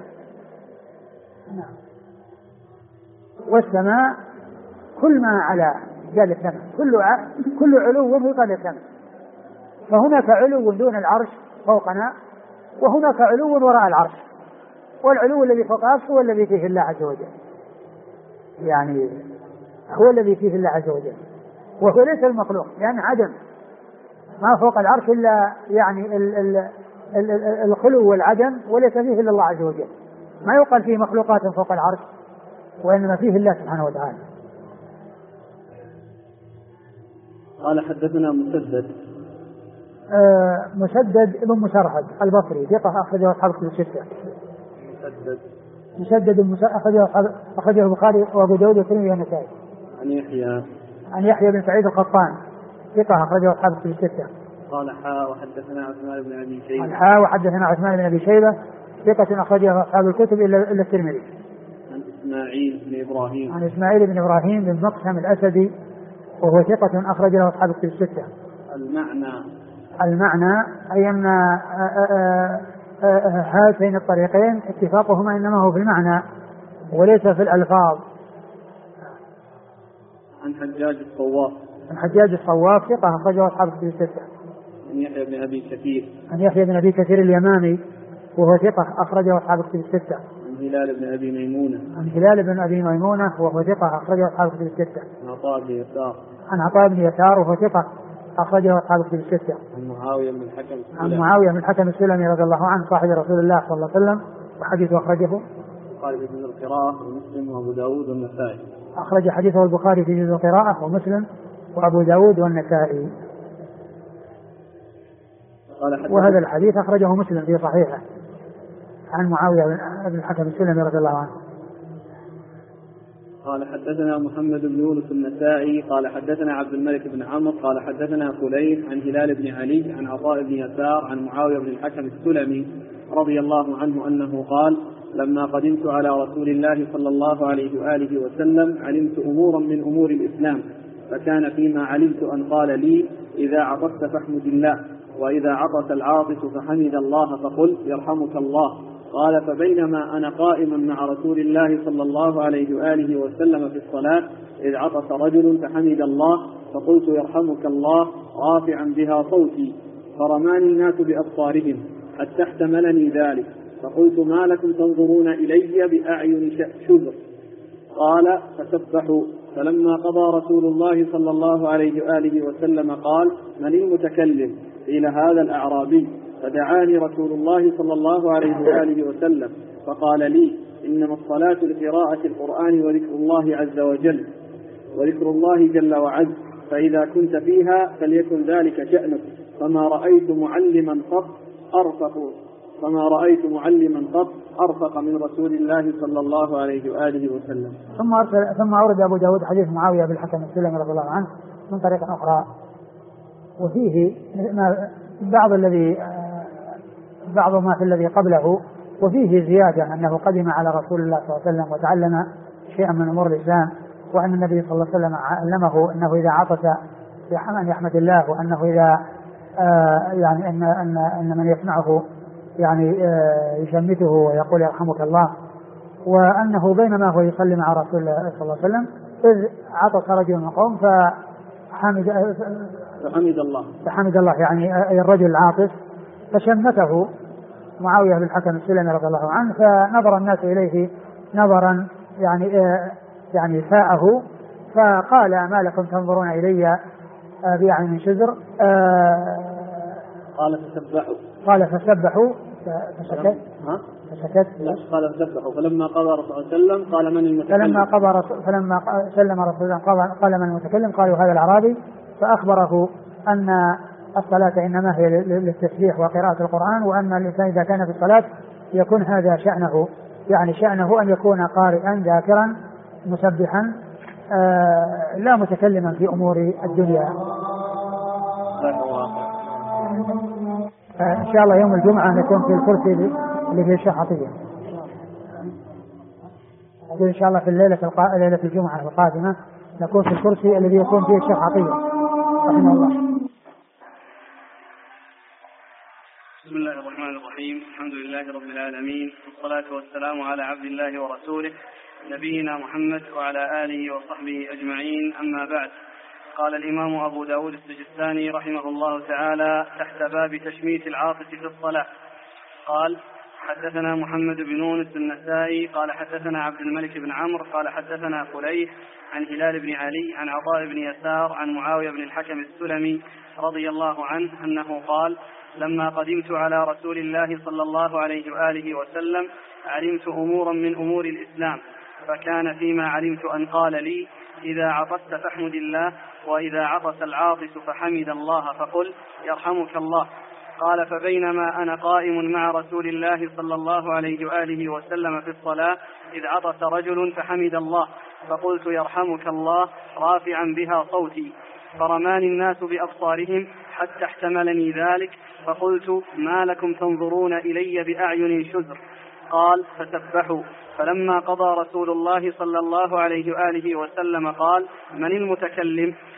[SPEAKER 1] والسماء كل ما علا جل السماء، كل علو في قدر السماء، فهناك علو دون العرش فوقنا، وهناك علو وراء العرش، والعلو الذي فوق العرش هو الذي فيه الله عز وجل، يعني هو الذي فيه الله عز وجل، وهو ليس المخلوق، لأن عدم ما فوق العرش إلا يعني الخلو والعدم، وليس فيه إلا الله عز وجل، ما يقال فيه مخلوقات فوق العرش، وإنما فيه الله سبحانه وتعالى.
[SPEAKER 2] قال حدثنا
[SPEAKER 1] مسدد بن مسرهد البصري ثقة أخرجه أصحاب الكتب الستة. مسدد أخرجه البخاري وأبو داود والترمذي والنسائي. عن يحيى بن سعيد القطان ثقة أخرجه أصحاب الكتب الستة.
[SPEAKER 2] قال وحدثنا عثمان بن أبي شيبة ثقة أخرجه أصحاب الكتب إلا الترمذي. عن إسماعيل بن إبراهيم بن مقسم الأسدي وهو ثقة أخرج له أصحاب الكتب الستة.
[SPEAKER 1] المعنى أي أن هاتين الطريقين اتفاقهما إنما هو في المعنى وليس في الألفاظ.
[SPEAKER 2] عن حجاج الصواف.
[SPEAKER 1] عن حجاج الصواف ثقة أخرجه أصحاب الكتب الستة.
[SPEAKER 2] عن يحيى بن أبي كثير.
[SPEAKER 1] عن يحيى بن أبي كثير اليمامي وهو ثقة أخرجه أصحاب الكتب الستة.
[SPEAKER 2] عن هلال بن أبي ميمونة.
[SPEAKER 1] عن هلال بن أبي ميمونة وهو ثقة أخرجه أصحاب الكتب الستة.
[SPEAKER 2] عن عطاء بن يسار.
[SPEAKER 1] عن عطاء بن يسار وهو ثقة أخرجه أصحاب الكتب الستة.
[SPEAKER 2] عن معاوية بن الحكم السلمي.
[SPEAKER 1] عن معاوية بن الحكم السلمي رضي الله عنه صاحب رسول الله صلى الله عليه وسلم وحديث أخرجه
[SPEAKER 2] البخاري في القراءة ومسلم وأبو داود والنسائي.
[SPEAKER 1] أخرج حديثه البخاري في جزء القراءة ومسلم وأبو داود والنسائي. وهذا الحديث أخرجه مسلم في صحيحه عن معاوية بن الحكم السلمي رضي الله عنه.
[SPEAKER 2] قال حدثنا محمد بن يونس النسائي قال حدثنا عبد الملك بن عمرو قال حدثنا خليف عن هلال بن علي عن عطاء بن يسار عن معاوية بن الحكم السلمي رضي الله عنه أنه قال لما قدمت على رسول الله صلى الله عليه وآله وسلم علمت أمورا من أمور الإسلام فكان فيما علمت أن قال لي إذا عطست فاحمد الله وإذا عطس العاطس فحمد الله فقل يرحمك الله. قال فبينما أنا قائما مع رسول الله صلى الله عليه وآله وسلم في الصلاة إذ عطس رجل فحمد الله فقلت يرحمك الله رافعا بها صوتي فرماني الناس بأبصارهم حتى احتملني ذلك فقلت ما لكم تنظرون إلي بأعين شذر. قال فسبحوا فلما قضى رسول الله صلى الله عليه وآله وسلم قال من المتكلم؟ قيل هذا الأعرابي. فدعاني رسول الله صلى الله عليه وآله وسلم فقال لي إنما الصلاة لقراءة القرآن وذكر الله عز وجل وذكر الله جل وعز فإذا كنت فيها فليكن ذلك شأنك فما رأيت معلما قط أرفق من رسول الله صلى الله عليه وآله وسلم.
[SPEAKER 1] ثم أورد أبو داود حديث معاوية بن الحكم السلمي رضي الله عنه من طريق أخرى وفيه بعض ما في الذي قبله وفيه زيادة أنه قدم على رسول الله صلى الله عليه وسلم وتعلم شيئا من أمور الإسلام وأن النبي صلى الله عليه وسلم علمه أنه إذا عطس أن يحمد الله وأنه إذا يعني أن من يسمعه يعني يشمته ويقول يرحمك الله. وأنه بينما هو يصلي مع رسول الله صلى الله عليه وسلم إذ عطس رجل من قوم فحمد الله يعني أي الرجل العاطس فشمته معاوية بن الحكم السلمي رضي الله عنه فنظر الناس إليه نظرا يعني ساءه فقال ما لكم تنظرون إلي بأعين شذر. قال فسبحوا فسكت
[SPEAKER 2] قال فسبحوا فلما قضى رسول الله صلى الله عليه وسلم قال من المتكلم
[SPEAKER 1] فلما سلم رسول الله قال من المتكلم قالوا هذا الأعرابي فأخبره أن الصلاة إنما هي للتسبيح وقراءة القرآن وأن الإنسان إذا كان في الصلاة يكون هذا شأنه يعني شأنه أن يكون قارئا ذاكرا مسبحا لا متكلما في أمور الدنيا. إن شاء الله يوم الجمعة نكون في الكرسي اللي في الشحاطية إن شاء الله في ليلة الجمعة القادمة نكون في الكرسي الذي يكون فيه الشحاطية رحمه الله.
[SPEAKER 2] بسم الله الرحمن الرحيم. الحمد لله رب العالمين والصلاة والسلام على عبد الله ورسوله نبينا محمد وعلى آله وصحبه أجمعين. أما بعد. قال الإمام أبو داود السجستاني رحمه الله تعالى تحت باب تشميت العاطس في الصلاة قال حدثنا محمد بن يونس النسائي قال حدثنا عبد الملك بن عمرو قال حدثنا خليف عن هلال بن علي عن عطاء بن يسار عن معاوية بن الحكم السلمي رضي الله عنه أنه قال لما قدمت على رسول الله صلى الله عليه وآله وسلم علمت أمورا من أمور الإسلام فكان فيما علمت أن قال لي إذا عطست فاحمد الله وإذا عطس العاطس فحمد الله فقل يرحمك الله. قال فبينما أنا قائم مع رسول الله صلى الله عليه وآله وسلم في الصلاة إذ عطس رجل فحمد الله فقلت يرحمك الله رافعا بها صوتي فرماني الناس بأبصارهم حتى احتملني ذلك فقلت ما لكم تنظرون إلي بأعين شذر. قال فسبحوا فلما قضى رسول الله صلى الله عليه وآله وسلم قال من المتكلم؟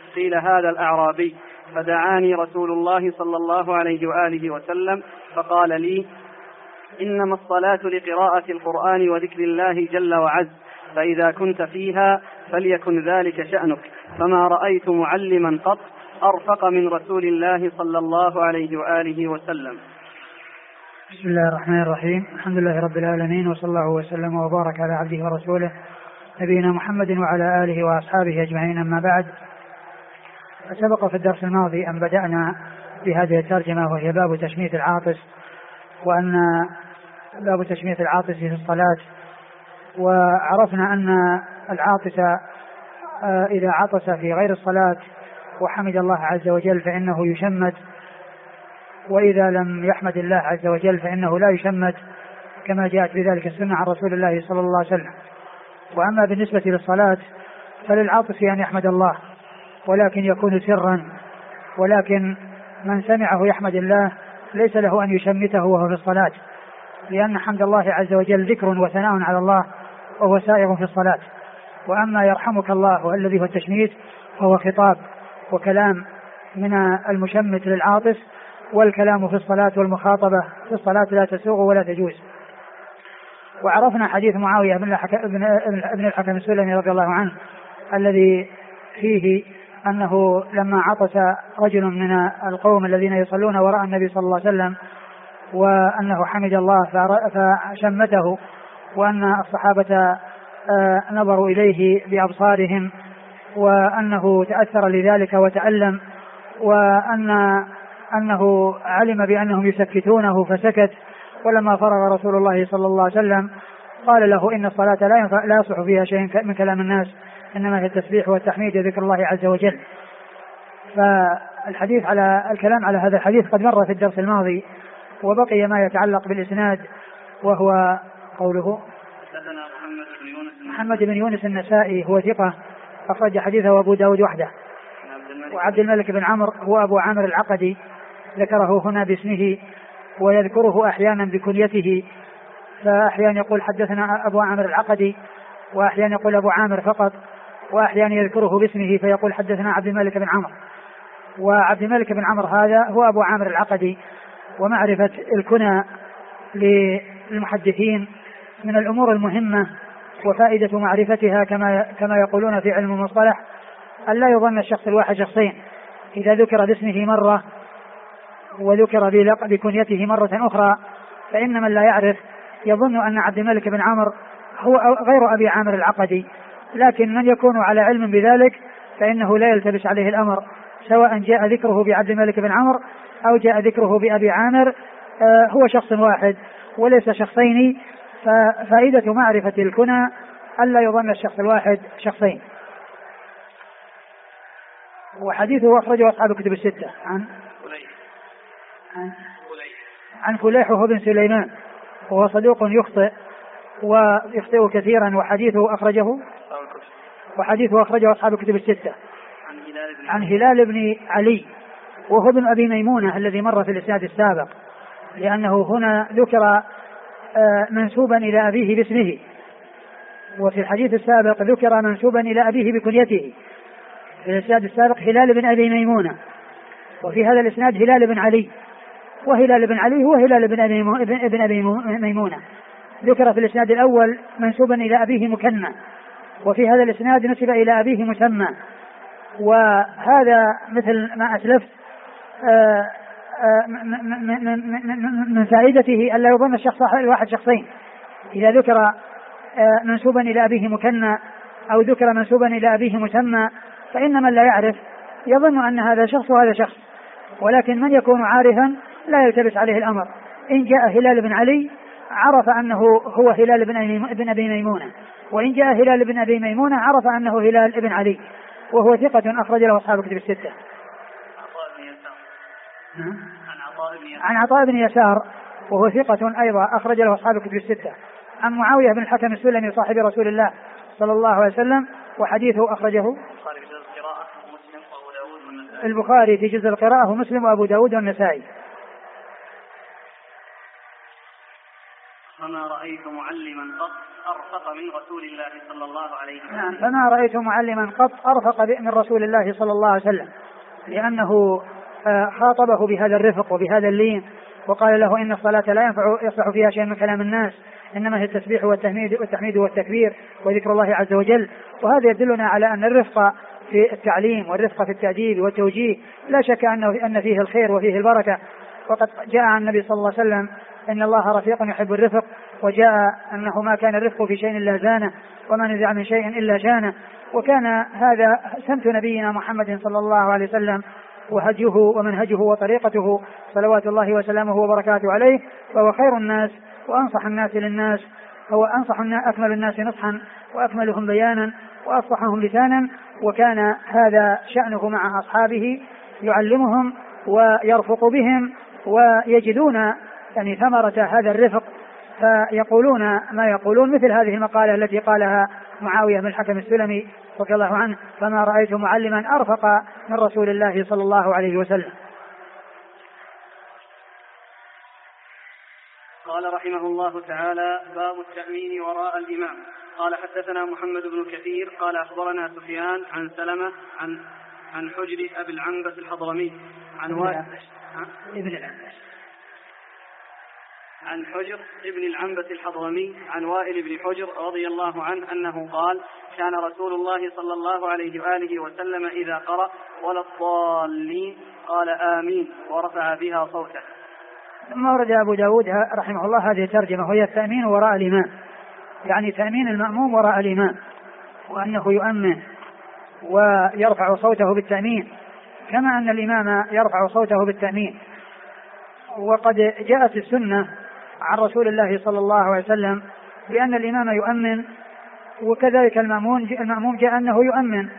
[SPEAKER 2] قيل هذا الأعرابي، فدعاني رسول الله صلى الله عليه وآله وسلم فقال لي: إنما الصلاة لقراءة القرآن وذكر الله جل وعز، فإذا كنت فيها فليكن ذلك شأنك، فما رأيت معلما قط أرفق من رسول الله صلى الله عليه وآله وسلم.
[SPEAKER 1] بسم الله الرحمن الرحيم. الحمد لله رب العالمين، وصلى الله وسلم وبارك على عبده ورسوله نبينا محمد وعلى آله وأصحابه أجمعين، أما بعد. سبق في الدرس الماضي أن بدأنا بهذه الترجمة، وهي باب تشميت العاطس، وأن باب تشميت العاطس في الصلاة. وعرفنا أن العاطس إذا عطس في غير الصلاة وحمد الله عز وجل فإنه يشمت، وإذا لم يحمد الله عز وجل فإنه لا يشمت، كما جاءت بذلك السنة عن رسول الله صلى الله عليه وسلم. وأما بالنسبة للصلاة فللعاطس أن يحمد الله، ولكن يكون سرا، ولكن من سمعه يحمد الله ليس له أن يشمته وهو في الصلاة، لأن حمد الله عز وجل ذكر وثناء على الله، وهو سائغ في الصلاة. وأما يرحمك الله الذي هو التشميت فهو خطاب وكلام من المشمت للعاطس، والكلام في الصلاة والمخاطبة في الصلاة لا تسوغ ولا تجوز. وعرفنا حديث معاوية بن الحكم السلمي رضي الله عنه الذي فيه أنه لما عطس رجل من القوم الذين يصلون وراء النبي صلى الله عليه وسلم، وأنه حمد الله فشمته، وأن الصحابة نظروا إليه بأبصارهم، وأنه تأثر لذلك وتألم، وأنه علم بأنهم يسكتونه فسكت. ولما فرغ رسول الله صلى الله عليه وسلم قال له: إن الصلاة لا يصح فيها شيء من كلام الناس، إنما هي التسبيح والتحميد وذكر الله عز وجل. فالحديث على الكلام على هذا الحديث قد مر في الدرس الماضي، وبقي ما يتعلق بالإسناد، وهو قوله: محمد بن يونس النسائي هو ثقة، أخرج حديثه أبو داود وحده. وعبد الملك بن عمرو هو أبو عامر العقدي، ذكره هنا باسمه، ويذكره أحيانا بكنيته، فأحيانا يقول حدثنا أبو عامر العقدي، وأحيانا يقول أبو عامر فقط، وأحيانا يذكره باسمه فيقول حدثنا عبد الملك بن عمرو. وعبد الملك بن عمرو هذا هو أبو عامر العقدي. ومعرفة الكنى للمحدثين من الأمور المهمة، وفائدة معرفتها كما يقولون في علم المصطلح أن لا يظن الشخص الواحد شخصين. إذا ذكر باسمه مرة وذكر بكنيته مرة أخرى، فإن من لا يعرف يظن أن عبد الملك بن عمرو هو غير أبي عامر العقدي، لكن من يكون على علم بذلك فإنه لا يلتبس عليه الأمر، سواء جاء ذكره بعبد الملك بن عمرو أو جاء ذكره بأبي عامر، هو شخص واحد وليس شخصين. ففائدة معرفة الكنى ألا يظن الشخص الواحد شخصين. وحديثه أخرجه أصحاب الكتب الستة عن فليح وهو بن سليمان، وهو صدوق يخطئ ويخطئ كثيرا، وحديثه أخرجه أصحاب الكتب الستة. عن هلال بن علي وهو ابن أبي ميمونة الذي مر في الإسناد السابق، لأنه هنا ذكر منسوبا إلى أبيه باسمه، وفي الحديث السابق ذكر منسوبا إلى أبيه بكنيته. في الإسناد السابق هلال بن أبي ميمونة، وفي هذا الإسناد هلال بن علي، وهلال بن علي هو هلال بن أبي ميمونة، ذكر في الإسناد الأول منسوبا إلى أبيه مكنى، وفي هذا الإسناد نسب إلى أبيه مسمى. وهذا مثل ما أسلفت من فائدته ألا يظن الشخص الواحد شخصين. إذا ذكر منسوبا إلى أبيه مكنى أو ذكر منسوبا إلى أبيه مسمى، فإن من لا يعرف يظن أن هذا شخص وهذا شخص، ولكن من يكون عارفا لا يلتبس عليه الأمر. إن جاء هلال بن علي عرف أنه هو هلال بن أبي ميمونة، وإن جاء هلال بن أبي ميمونة عرف أنه هلال بن علي، وهو ثقة أخرج له أصحاب الكتب الستة. عن عطاء بن يسار وهو ثقة أيضا أخرج له أصحاب الكتب الستة. عن معاوية بن الحكم السلمي صاحب رسول الله صلى الله عليه وسلم، وحديثه أخرجه البخاري في جزء القراءة ومسلم وأبو داود والنسائي.
[SPEAKER 2] فما رأيت معلما قط أرفق من رسول الله صلى الله عليه وسلم.
[SPEAKER 1] فما رأيت معلما قط أرفق من رسول الله صلى الله عليه وسلم، لأنه خاطبه بهذا الرفق وبهذا اللين، وقال له إن الصلاة لا يصلح فيها شيء من كلام الناس، إنما هي التسبيح والتحميد والتكبير وذكر الله عز وجل. وهذا يدلنا على أن الرفق في التعليم والرفق في التأديب والتوجيه لا شك أن فيه الخير وفيه البركة. وقد جاء عن النبي صلى الله عليه وسلم إن الله رفيق يحب الرفق، وجاء أنه ما كان الرفق في شيء إلا زانه، وما نزع من شيء إلا شانه. وكان هذا سمت نبينا محمد صلى الله عليه وسلم وهديه ومنهجه وطريقته صلوات الله وسلامه وبركاته عليه، فهو خير الناس وأنصح الناس للناس، هو أكمل الناس نصحا وأكملهم بيانا وأصلحهم لسانا. وكان هذا شأنه مع أصحابه، يعلمهم ويرفق بهم ويجدون يعني ثمرة هذا الرفق، فيقولون ما يقولون، مثل هذه المقالة التي قالها معاوية بن الحكم السلمي رضي الله عنه: فما رأيت معلما أرفق من رسول الله صلى الله عليه وسلم.
[SPEAKER 2] قال رحمه الله تعالى: باب التأمين وراء الإمام. قال حدثنا محمد بن كثير قال أخبرنا سفيان عن سلمة عن حجر أبي العنبس الحضرمي عن حجر ابن العنبس الحضرمي عن وائل بن حجر رضي الله عنه أنه قال: كان رسول الله صلى الله عليه وآله وسلم إذا قرأ ولا الضالين قال آمين ورفع بها صوته.
[SPEAKER 1] ثم ورد أبو داود رحمه الله هذه الترجمة، وهي التأمين وراء الإمام، يعني تأمين المأموم وراء الإمام، وأنه يؤمن ويرفع صوته بالتأمين كما أن الإمام يرفع صوته بالتأمين. وقد جاءت السنة عن رسول الله صلى الله عليه وسلم بأن الإمام يؤمن، وكذلك المأموم جاء أنه يؤمن.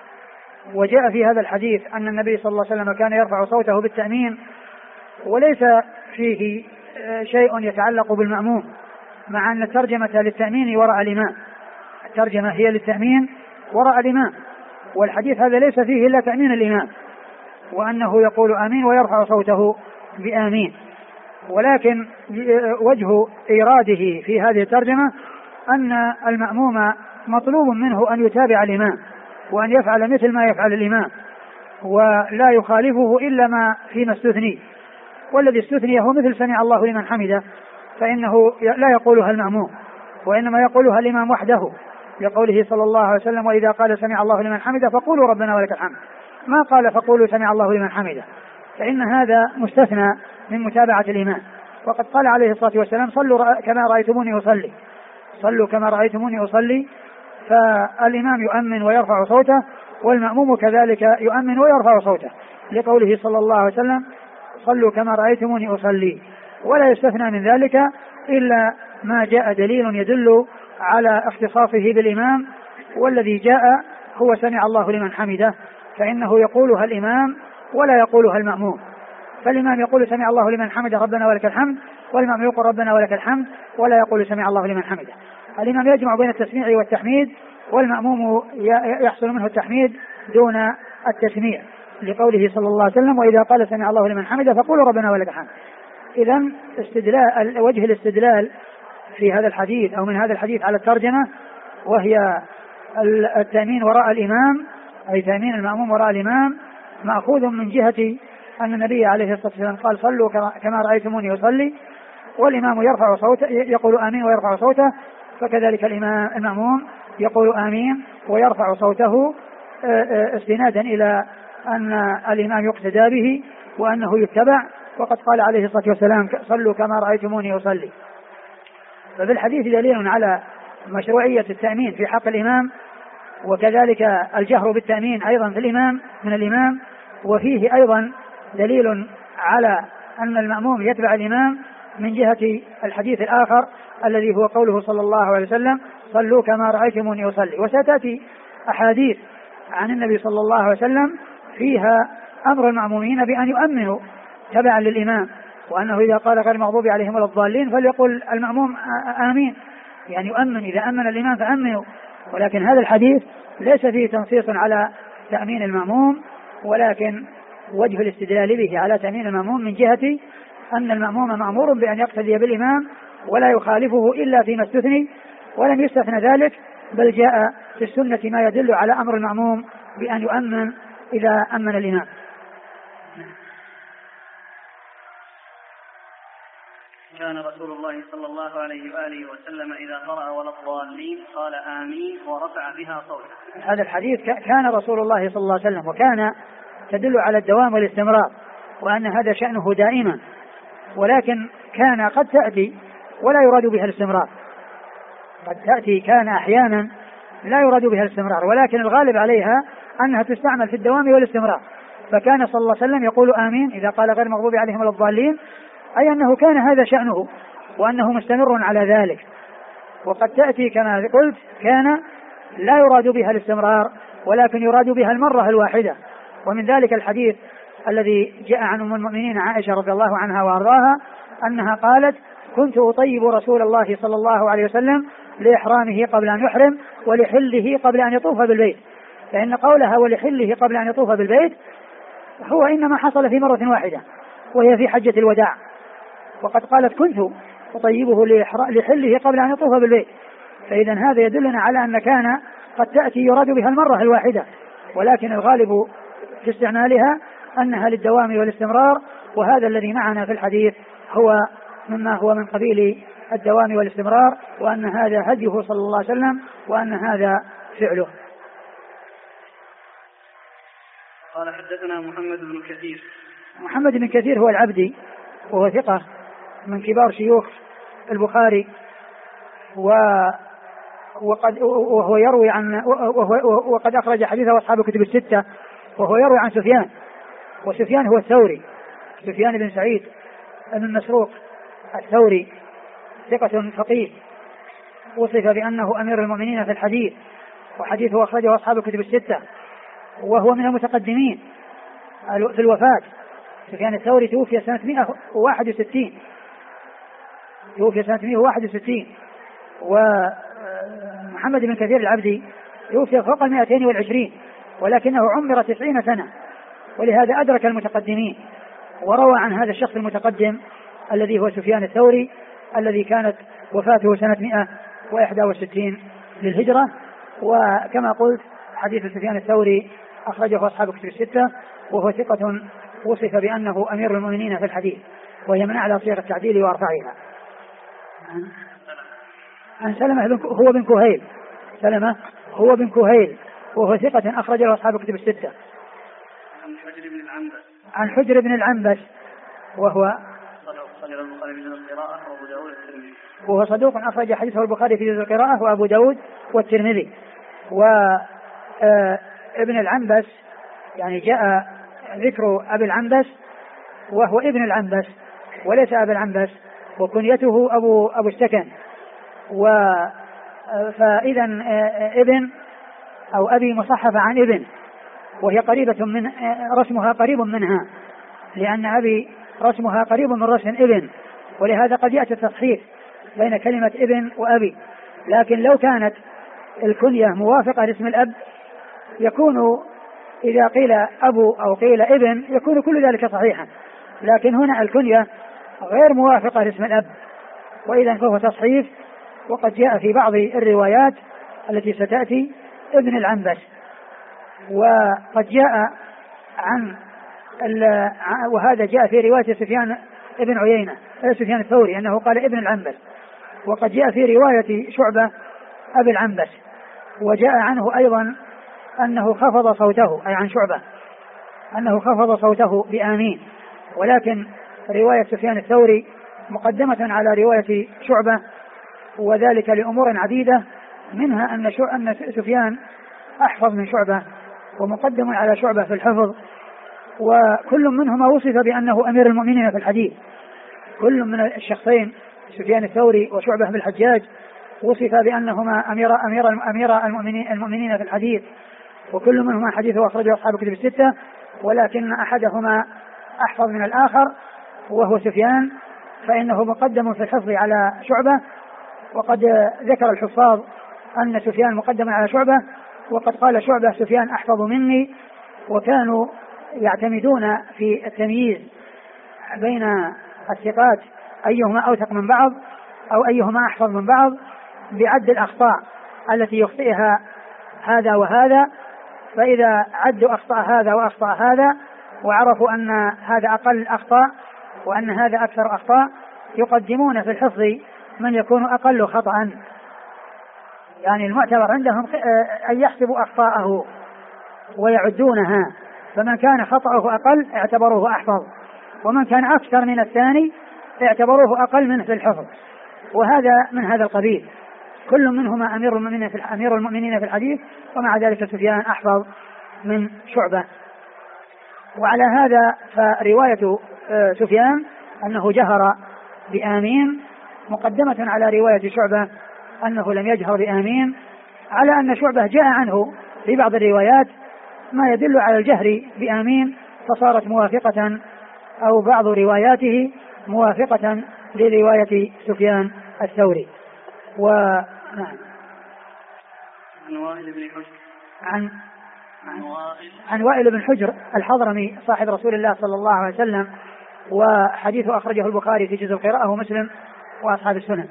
[SPEAKER 1] وجاء في هذا الحديث أن النبي صلى الله عليه وسلم كان يرفع صوته بالتأمين، وليس فيه شيء يتعلق بالمأموم، مع أن الترجمة للتأمين وراء الإمام، الترجمة هي للتأمين وراء الإمام، والحديث هذا ليس فيه إلا تأمين الإمام، وأنه يقول آمين ويرفع صوته بآمين. ولكن وجه إيراده في هذه الترجمة أن المأموم مطلوب منه أن يتابع الإمام وأن يفعل مثل ما يفعل الإمام، ولا يخالفه إلا ما فيما استثني، والذي استثني هو مثل سمع الله لمن حمده، فإنه لا يقولها المأموم وإنما يقولها الإمام وحده، لقوله صلى الله عليه وسلم: وإذا قال سمع الله لمن حمده فقولوا ربنا ولك الحمد، ما قال فقولوا سمع الله لمن حمده، فإن هذا مستثنى من متابعة الإمام. وقد قال عليه الصلاة والسلام: صلوا كما رأيتموني أصلي، صلوا كما رأيتموني أصلي. فالإمام يؤمن ويرفع صوته، والمأموم كذلك يؤمن ويرفع صوته، لقوله صلى الله عليه وسلم: صلوا كما رأيتموني أصلي. ولا يستثنى من ذلك إلا ما جاء دليل يدل على اختصاصه بالإمام، والذي جاء هو سمع الله لمن حمده، فإنه يقولها الإمام ولا يقولها المأموم. فالإمام يقول سمع الله لمن حمده ربنا ولك الحمد، والمأموم يقول ربنا ولك الحمد ولا يقول سمع الله لمن حمده. الإمام يجمع بين التسميع والتحميد، والمأموم يحصل منه التحميد دون التسميع، لقوله صلى الله عليه وسلم: وإذا قال سمع الله لمن حمده فقولوا ربنا ولك الحمد. إذن وجه الاستدلال في هذا الحديث أو من هذا الحديث على الترجمة، وهي التأمين وراء الإمام، أي تأمين المأموم وراء الإمام، مأخوذ من جهة أن النبي عليه الصلاة والسلام قال: صلوا كما رأيتموني أصلي، والإمام يرفع صوته يقول آمين ويرفع صوته، فكذلك المأموم يقول آمين ويرفع صوته استنادا إلى أن الإمام يقتدى به وأنه يتبع. وقد قال عليه الصلاة والسلام: صلوا كما رأيتموني أصلي. ففي الحديث دليل على مشروعية التأمين في حق الإمام، وكذلك الجهر بالتأمين أيضا في الإمام من الإمام، وفيه أيضا دليل على أن المأموم يتبع الإمام من جهة الحديث الآخر الذي هو قوله صلى الله عليه وسلم: صلوا كما رأيتموني أصلي. وستأتي أحاديث عن النبي صلى الله عليه وسلم فيها أمر المأمومين بأن يؤمنوا تبعا للإمام، وأنه إذا قال غير المغضوب عليهم ولا الضالين فليقول المأموم آمين، يعني يؤمن، إذا أمن الإمام فأمنوا. ولكن هذا الحديث ليس فيه تنصيص على تأمين المأموم، ولكن وجه الاستدلال به على تأمين المأموم من جهة أن المأموم مأمور بأن يقتدي بالإمام ولا يخالفه إلا فيما استثني، ولم يستثنى ذلك، بل جاء في السنة ما يدل على أمر المأموم بأن يؤمن إذا أمن الإمام.
[SPEAKER 2] كان رسول الله صلى الله عليه وآله وسلم إذا قرأ ولا الضالين قال آمين ورفع بها صوته.
[SPEAKER 1] هذا الحديث كان رسول الله صلى الله عليه وسلم، وكان تدل على الدوام والاستمرار، وأن هذا شأنه دائما، ولكن كان قد تأتي ولا يراد بها الاستمرار، قد تأتي كان أحيانا لا يراد بها الاستمرار، ولكن الغالب عليها أنها تستعمل في الدوام والاستمرار. فكان صلى الله عليه وسلم يقول آمين إذا قال غير المغضوب عليهم ولا الضالين، أي أنه كان هذا شأنه وأنه مستمر على ذلك. وقد تأتي كما قلت كان لا يراد بها الاستمرار، ولكن يراد بها المرة الواحدة. ومن ذلك الحديث الذي جاء عن أم المؤمنين عائشة رضي الله عنها وأرضاها أنها قالت: كنت أطيب رسول الله صلى الله عليه وسلم لإحرامه قبل أن يحرم ولحله قبل أن يطوف بالبيت. فإن قولها ولحله قبل أن يطوف بالبيت هو إنما حصل في مرة واحدة، وهي في حجة الوداع، وقد قالت: كنت أطيبه لحله قبل أن يطوف بالبيت. فإذا هذا يدلنا على أن كان قد تأتي يراد بها المرة الواحدة، ولكن الغالب في استعمالها أنها للدوام والاستمرار، وهذا الذي معنا في الحديث هو مما هو من قبيل الدوام والاستمرار، وأن هذا هديه صلى الله عليه وسلم، وأن هذا فعله.
[SPEAKER 2] قال: حدثنا محمد بن كثير.
[SPEAKER 1] محمد بن كثير هو العبدي، وهو ثقة من كبار شيوخ البخاري، وهو يروي عن وقد أخرج حديثه أصحاب الكتب الستة، وهو يروي عن سفيان، وسفيان هو الثوري، سفيان بن سعيد بن مسروق الثوري، ثقة فقيه، وصف بأنه أمير المؤمنين في الحديث، وحديثه أخرجه أصحاب الكتب الستة، وهو من المتقدمين في الوفاة. سفيان الثوري توفي سنة 161، ومحمد بن كثير العبدي توفي فوق 220، ولكنه عمر 90 سنة، ولهذا أدرك المتقدمين، وروى عن هذا الشخص المتقدم الذي هو سفيان الثوري، الذي كانت وفاته سنة 161 للهجرة. وكما قلت حديث سفيان الثوري أخرجه أصحاب الكتب الستة، وهو ثقة وصف بأنه أمير المؤمنين في الحديث، وهي من أعلى صيغ التعديل وأرفعها. عن سلمة هو بن كهيل، سلمة هو بن كهيل، وهو ثقة أخرجه أصحاب الكتب الستة. عن حجر بن العنبس وهو صدوق أخرج حديثه البخاري في جزء القراءة وأبو داود والترمذي. وابن العنبس يعني جاء ذكر أبي العنبس، وهو ابن العنبس وليس أبي العنبس، وكنيته أبو السكن. فإذا ابن أو أبي مصحفة عن ابن، وهي قريبة من رسمها قريب منها، لأن أبي رسمها قريب من رسم ابن، ولهذا قد يأتي التصحيف بين كلمة ابن وأبي. لكن لو كانت الكنية موافقة لاسم الأب يكون إذا قيل أبو أو قيل ابن يكون كل ذلك صحيحا، لكن هنا الكنية غير موافقة لاسم الأب، وإذا فهو تصحيف. وقد جاء في بعض الروايات التي ستأتي ابن العنبس، وقد جاء وهذا جاء في رواية سفيان ابن عيينة سفيان الثوري أنه قال ابن العنبس، وقد جاء في رواية شعبة أبي العنبس، وجاء عنه أيضا أنه خفض صوته، أي عن شعبة أنه خفض صوته بآمين. ولكن رواية سفيان الثوري مقدمة على رواية شعبة، وذلك لأمور عديدة، منها أن سفيان أحفظ من شعبة ومقدم على شعبة في الحفظ، وكل منهما وصف بأنه أمير المؤمنين في الحديث. كل من الشخصين سفيان الثوري وشعبة بالحجاج وصف بأنهما أمير المؤمنين في الحديث، وكل منهما حديثه أخرجه أصحاب الكتب الستة، ولكن أحدهما أحفظ من الآخر وهو سفيان، فإنه مقدم في الحفظ على شعبة. وقد ذكر الحفاظ أن سفيان مقدم على شعبة، وقد قال شعبة سفيان أحفظ مني، وكانوا يعتمدون في التمييز بين الثقات أيهما أوثق من بعض، أو أيهما أحفظ من بعض بعد الأخطاء التي يخطئها هذا وهذا. فإذا عدوا أخطاء هذا وأخطاء هذا وعرفوا أن هذا أقل أخطاء وأن هذا أكثر أخطاء يقدمون في الحفظ من يكون أقل خطأ. يعني المعتبر عندهم أن يحسبوا أخطاءه ويعدونها، فمن كان خطأه أقل اعتبروه أحفظ، ومن كان أكثر من الثاني اعتبروه أقل منه في الحفظ. وهذا من هذا القبيل، كل منهما أمير المؤمنين في الحديث، ومع ذلك سفيان أحفظ من شعبة. وعلى هذا فرواية سفيان أنه جهر بآمين مقدمة على رواية شعبة أنه لم يجهر بآمين، على أن شعبة جاء عنه في بعض الروايات ما يدل على الجهر بآمين، فصارت موافقة أو بعض رواياته موافقة لرواية سفيان الثوري. ونعم. عن وائل بن حجر الحضرمي صاحب رسول الله صلى الله عليه وسلم، وحديثه أخرجه البخاري في جزء القراءة ومسلم وأصحاب السنن.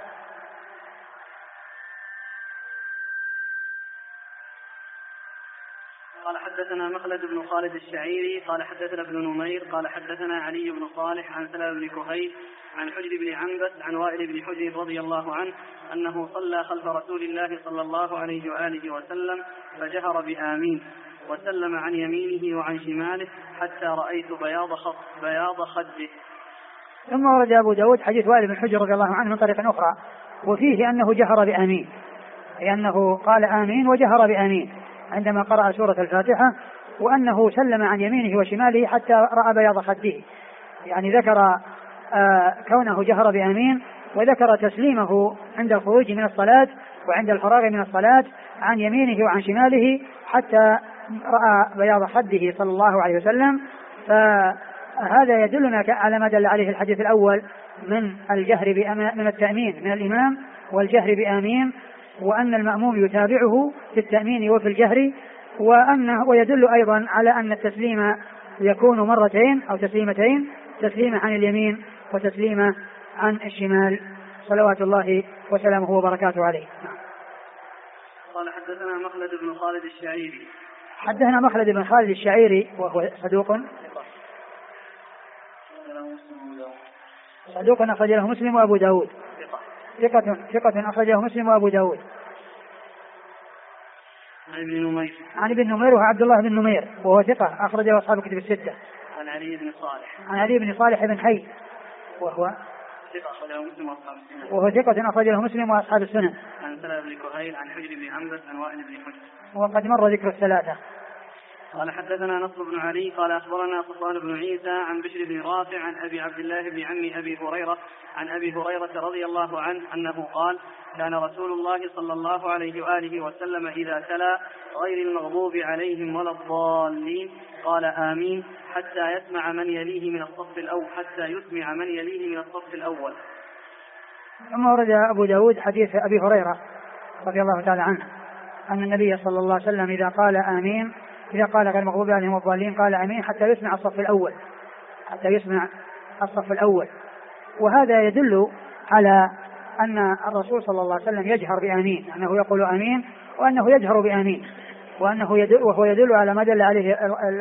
[SPEAKER 2] قال حدثنا مخلد بن خالد الشعيري قال حدثنا ابن نمير قال حدثنا علي بن صالح عن سلام بن كهيل عن حجر بن عنبس عن وائل بن حجر رضي الله عنه أنه صلى خلف رسول الله صلى الله عليه وآله وسلم فجهر بآمين وسلم عن يمينه وعن شماله حتى رأيت بياض خده.
[SPEAKER 1] ثم ورد أبو داود حديث وائل بن حجر رضي الله عنه من طريق أخرى، وفيه أنه جهر بآمين، لأنه قال آمين وجهر بآمين عندما قرأ سورة الفاتحة، وأنه سلم عن يمينه وشماله حتى رأى بياض خده. يعني ذكر كونه جهر بآمين، وذكر تسليمه عند الخروج من الصلاة وعند الفراغ من الصلاة عن يمينه وعن شماله حتى رأى بياض خده صلى الله عليه وسلم. فهذا يدلنا على ما دل عليه الحديث الأول من الجهر من التأمين من الإمام والجهر بآمين، وأن المأموم يتابعه في التأمين وفي الجهر، ويدل أيضا على أن التسليم يكون مرتين أو تسليمتين، تسليمة عن اليمين وتسليمة عن الشمال، صلوات الله وسلامه وبركاته عليه.
[SPEAKER 2] قال حدثنا مخلد بن خالد الشعيري.
[SPEAKER 1] حدثنا مخلد بن خالد الشعيري وهو صدوق أخرج له مسلم وأبو داود. ثقة أخرجه مسلم وأبو داود. عن ابن نمير وهو عبد الله بن نمير وهو ثقة أخرجه أصحاب كتب الستة.
[SPEAKER 2] عن
[SPEAKER 1] علي بن صالح بن حي وهو ثقة أخرجه مسلم وأصحاب السنن.
[SPEAKER 2] عن سلام بن كهيل عن حجر بن عنبس عن وائل بن حجر،
[SPEAKER 1] وقد مر ذكر الثلاثة.
[SPEAKER 2] قال حدثنا نصر بن علي قال أخبرنا صفوان بن عيسى عن بشر بن رافع عن أبي عبد الله بن عم أبي هريرة عن أبي هريرة رضي الله عنه أنه قال كان رسول الله صلى الله عليه وآله وسلم إذا تلا غير المغضوب عليهم ولا الضالين قال آمين حتى يسمع من يليه من الصف الأول.
[SPEAKER 1] ثم ورد أبو داود حديث أبي هريرة رضي الله تعالى عنه أن النبي صلى الله عليه وسلم إذا قال آمين، إذا قال غير المغضوب عليهم ولا الضالين قال آمين حتى يسمع الصف الأول. وهذا يدل على أن الرسول صلى الله عليه وسلم يجهر بآمين، أنه يقول آمين وأنه يجهر بآمين، وهو يدل على ما دل عليه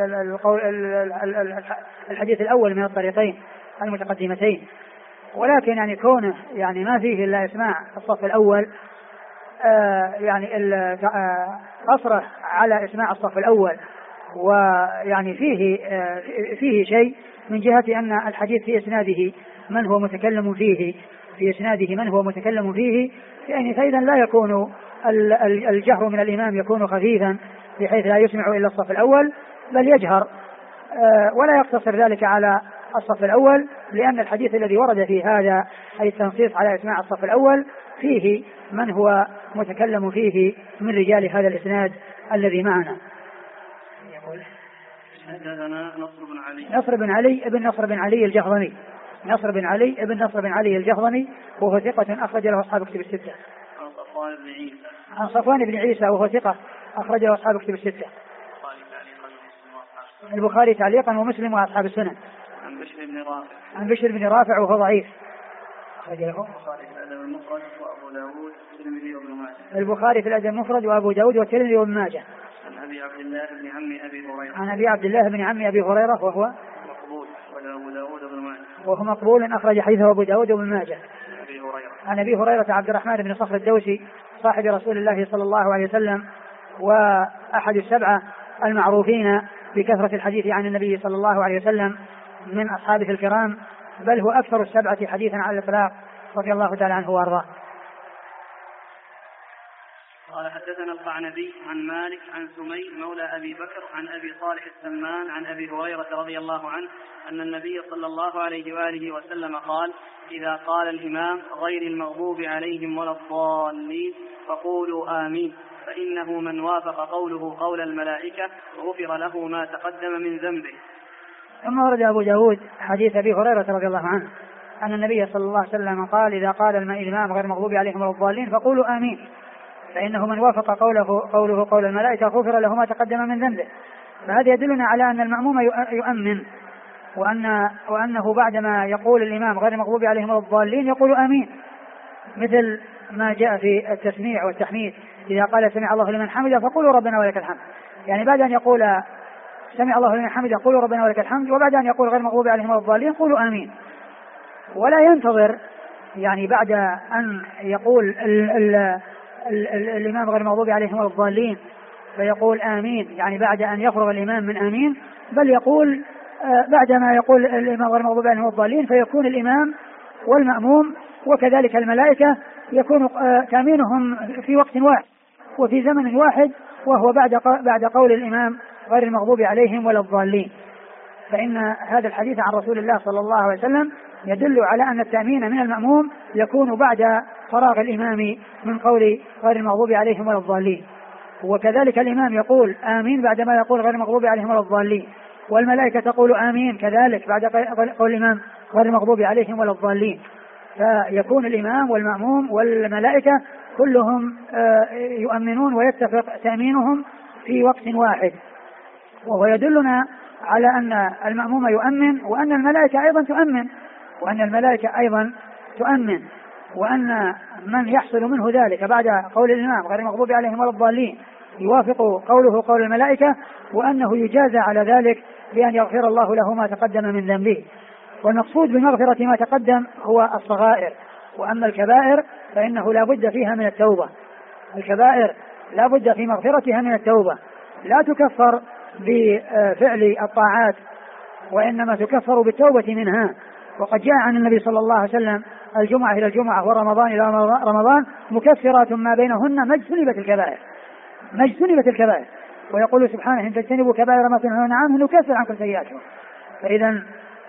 [SPEAKER 1] الحديث الأول من الطريقين المتقدمتين. ولكن يعني كونه يعني ما فيه إلا إسماع الصف الأول، يعني قصره على إسماع الصف الأول، ويعني فيه شيء من جهة أن الحديث في إسناده من هو متكلم فيه يعني فإذا لا يكون الجهر من الإمام يكون خفيفا بحيث لا يسمع إلا الصف الأول، بل يجهر ولا يقتصر ذلك على الصف الأول، لأن الحديث الذي ورد في هذا أي التنصيص على إسماع الصف الأول فيه من هو متكلم فيه من رجال هذا الإسناد الذي معنا. نصر بن علي الجهضمي وهو ثقة أخرج له أصحاب كتب الستة. عن صفوان بن عيسى وهو ثقة أخرج له أصحاب كتب الستة، البخاري تعليقا ومسلم وأصحاب السنن.
[SPEAKER 2] عن بشر بن رافع
[SPEAKER 1] وهو ضعيف أخرج له
[SPEAKER 2] البخاري في الأدب المفرد وأبو داود والترمذي وابن ماجه.
[SPEAKER 1] البخاري في الأدب المفرد وأبو داود والترمذي وابن ماجه.
[SPEAKER 2] عن أبي عبد الله بن عم أبي هريرة.
[SPEAKER 1] عن أبي عبد الله بن عم أبي هريرة وهو
[SPEAKER 2] مقبول وأبو داود وابن ماجه.
[SPEAKER 1] وهو مقبول أخرج حديثه أبو داود وابن ماجه.
[SPEAKER 2] أبي هريرة.
[SPEAKER 1] عن أبي هريرة عبد الرحمن بن صخر الدوسي صاحب رسول الله صلى الله عليه وسلم وأحد السبعة المعروفين بكثرة الحديث عن النبي صلى الله عليه وسلم من أصحابه الكرام، بل هو أكثر السبعة حديثا على الإطلاق رضي الله تعالى عنه وأرضاه.
[SPEAKER 2] قال حدثنا القعنبي عن مالك عن سمي مولى أبي بكر عن أبي صالح السمان عن أبي هريرة رضي الله عنه أن النبي صلى الله عليه وآله وسلم قال: إذا قال الإمام غير المغضوب عليهم ولا الضالين فقولوا آمين، فإنه من وافق قوله قول الملائكة غفر له ما تقدم من ذنبه.
[SPEAKER 1] ثم ورد أبو داود حديث أبي هريرة رضي الله عنه أن النبي صلى الله عليه وسلم قال: إذا قال الإمام غير المغضوب عليهم ولا الضالين فقولوا آمين، فإنه من وافق قوله قول الملائكة غفر له ما تقدم من ذنبه. فهذا يدلنا على أن المأموم يؤمن، وأنه بعدما يقول الإمام غير المغضوب عليهم ولا الضالين يقول آمين، مثل ما جاء في التسميع والتحميد: إذا قال سمع الله لمن حمده فقولوا ربنا ولك الحمد. يعني بعد أن يقول سمع الله لمن حمده قولوا ربنا ولك الحمد، وبعد أن يقول غير المغضوب عليهم ولا الضالين قولوا آمين. ولا ينتظر يعني بعد أن يقول الإمام غير المغضوب عليهم ولا الضالين فيقول آمين، يعني بعد أن يفرغ الإمام من آمين، بل يقول بعدما يقول الإمام غير المغضوب عليهم ولا الضالين فيكون الإمام والمأموم وكذلك الملائكة يكون تأمينهم في وقت واحد وفي زمن واحد، وهو بعد قول الإمام غير المغضوب عليهم ولا الضالين. فإن هذا الحديث عن رسول الله صلى الله عليه وسلم يدل على أن التأمين من المأموم يكون بعد فراغ الإمام من قول غير المغضوب عليهم ولا الضالين، وكذلك الإمام يقول آمين بعدما يقول غير المغضوب عليهم ولا الضالين، والملائكة تقول آمين كذلك بعد قول الإمام غير المغضوب عليهم ولا الضالين. فيكون الإمام والمأموم والملائكة كلهم يؤمنون ويتفق تأمينهم في وقت واحد، وهو يدلنا على أن المأموم يؤمن، وأن الملائكة أيضا تؤمن، وأن من يحصل منه ذلك بعد قول الإمام غير المغضوب عليهم ولا الضالين يوافق قوله قول الملائكة، وأنه يجازى على ذلك بأن يغفر الله له ما تقدم من ذنبه. والمقصود بمغفرة ما تقدم هو الصغائر، وأما الكبائر فإنه لا بد فيها من التوبة. الكبائر لا بد في مغفرتها من التوبة، لا تكفر بفعل الطاعات وإنما تكفر بالتوبة منها. وقد جاء عن النبي صلى الله عليه وسلم: الجمعة إلى الجمعة ورمضان إلى رمضان مكفرات ما بينهن ما اجتنبت الكبائر. ويقول سبحانه: إن تجتنبوا كبائر ما تنهون عنه نكفر عنكم سيئاتكم. فإذا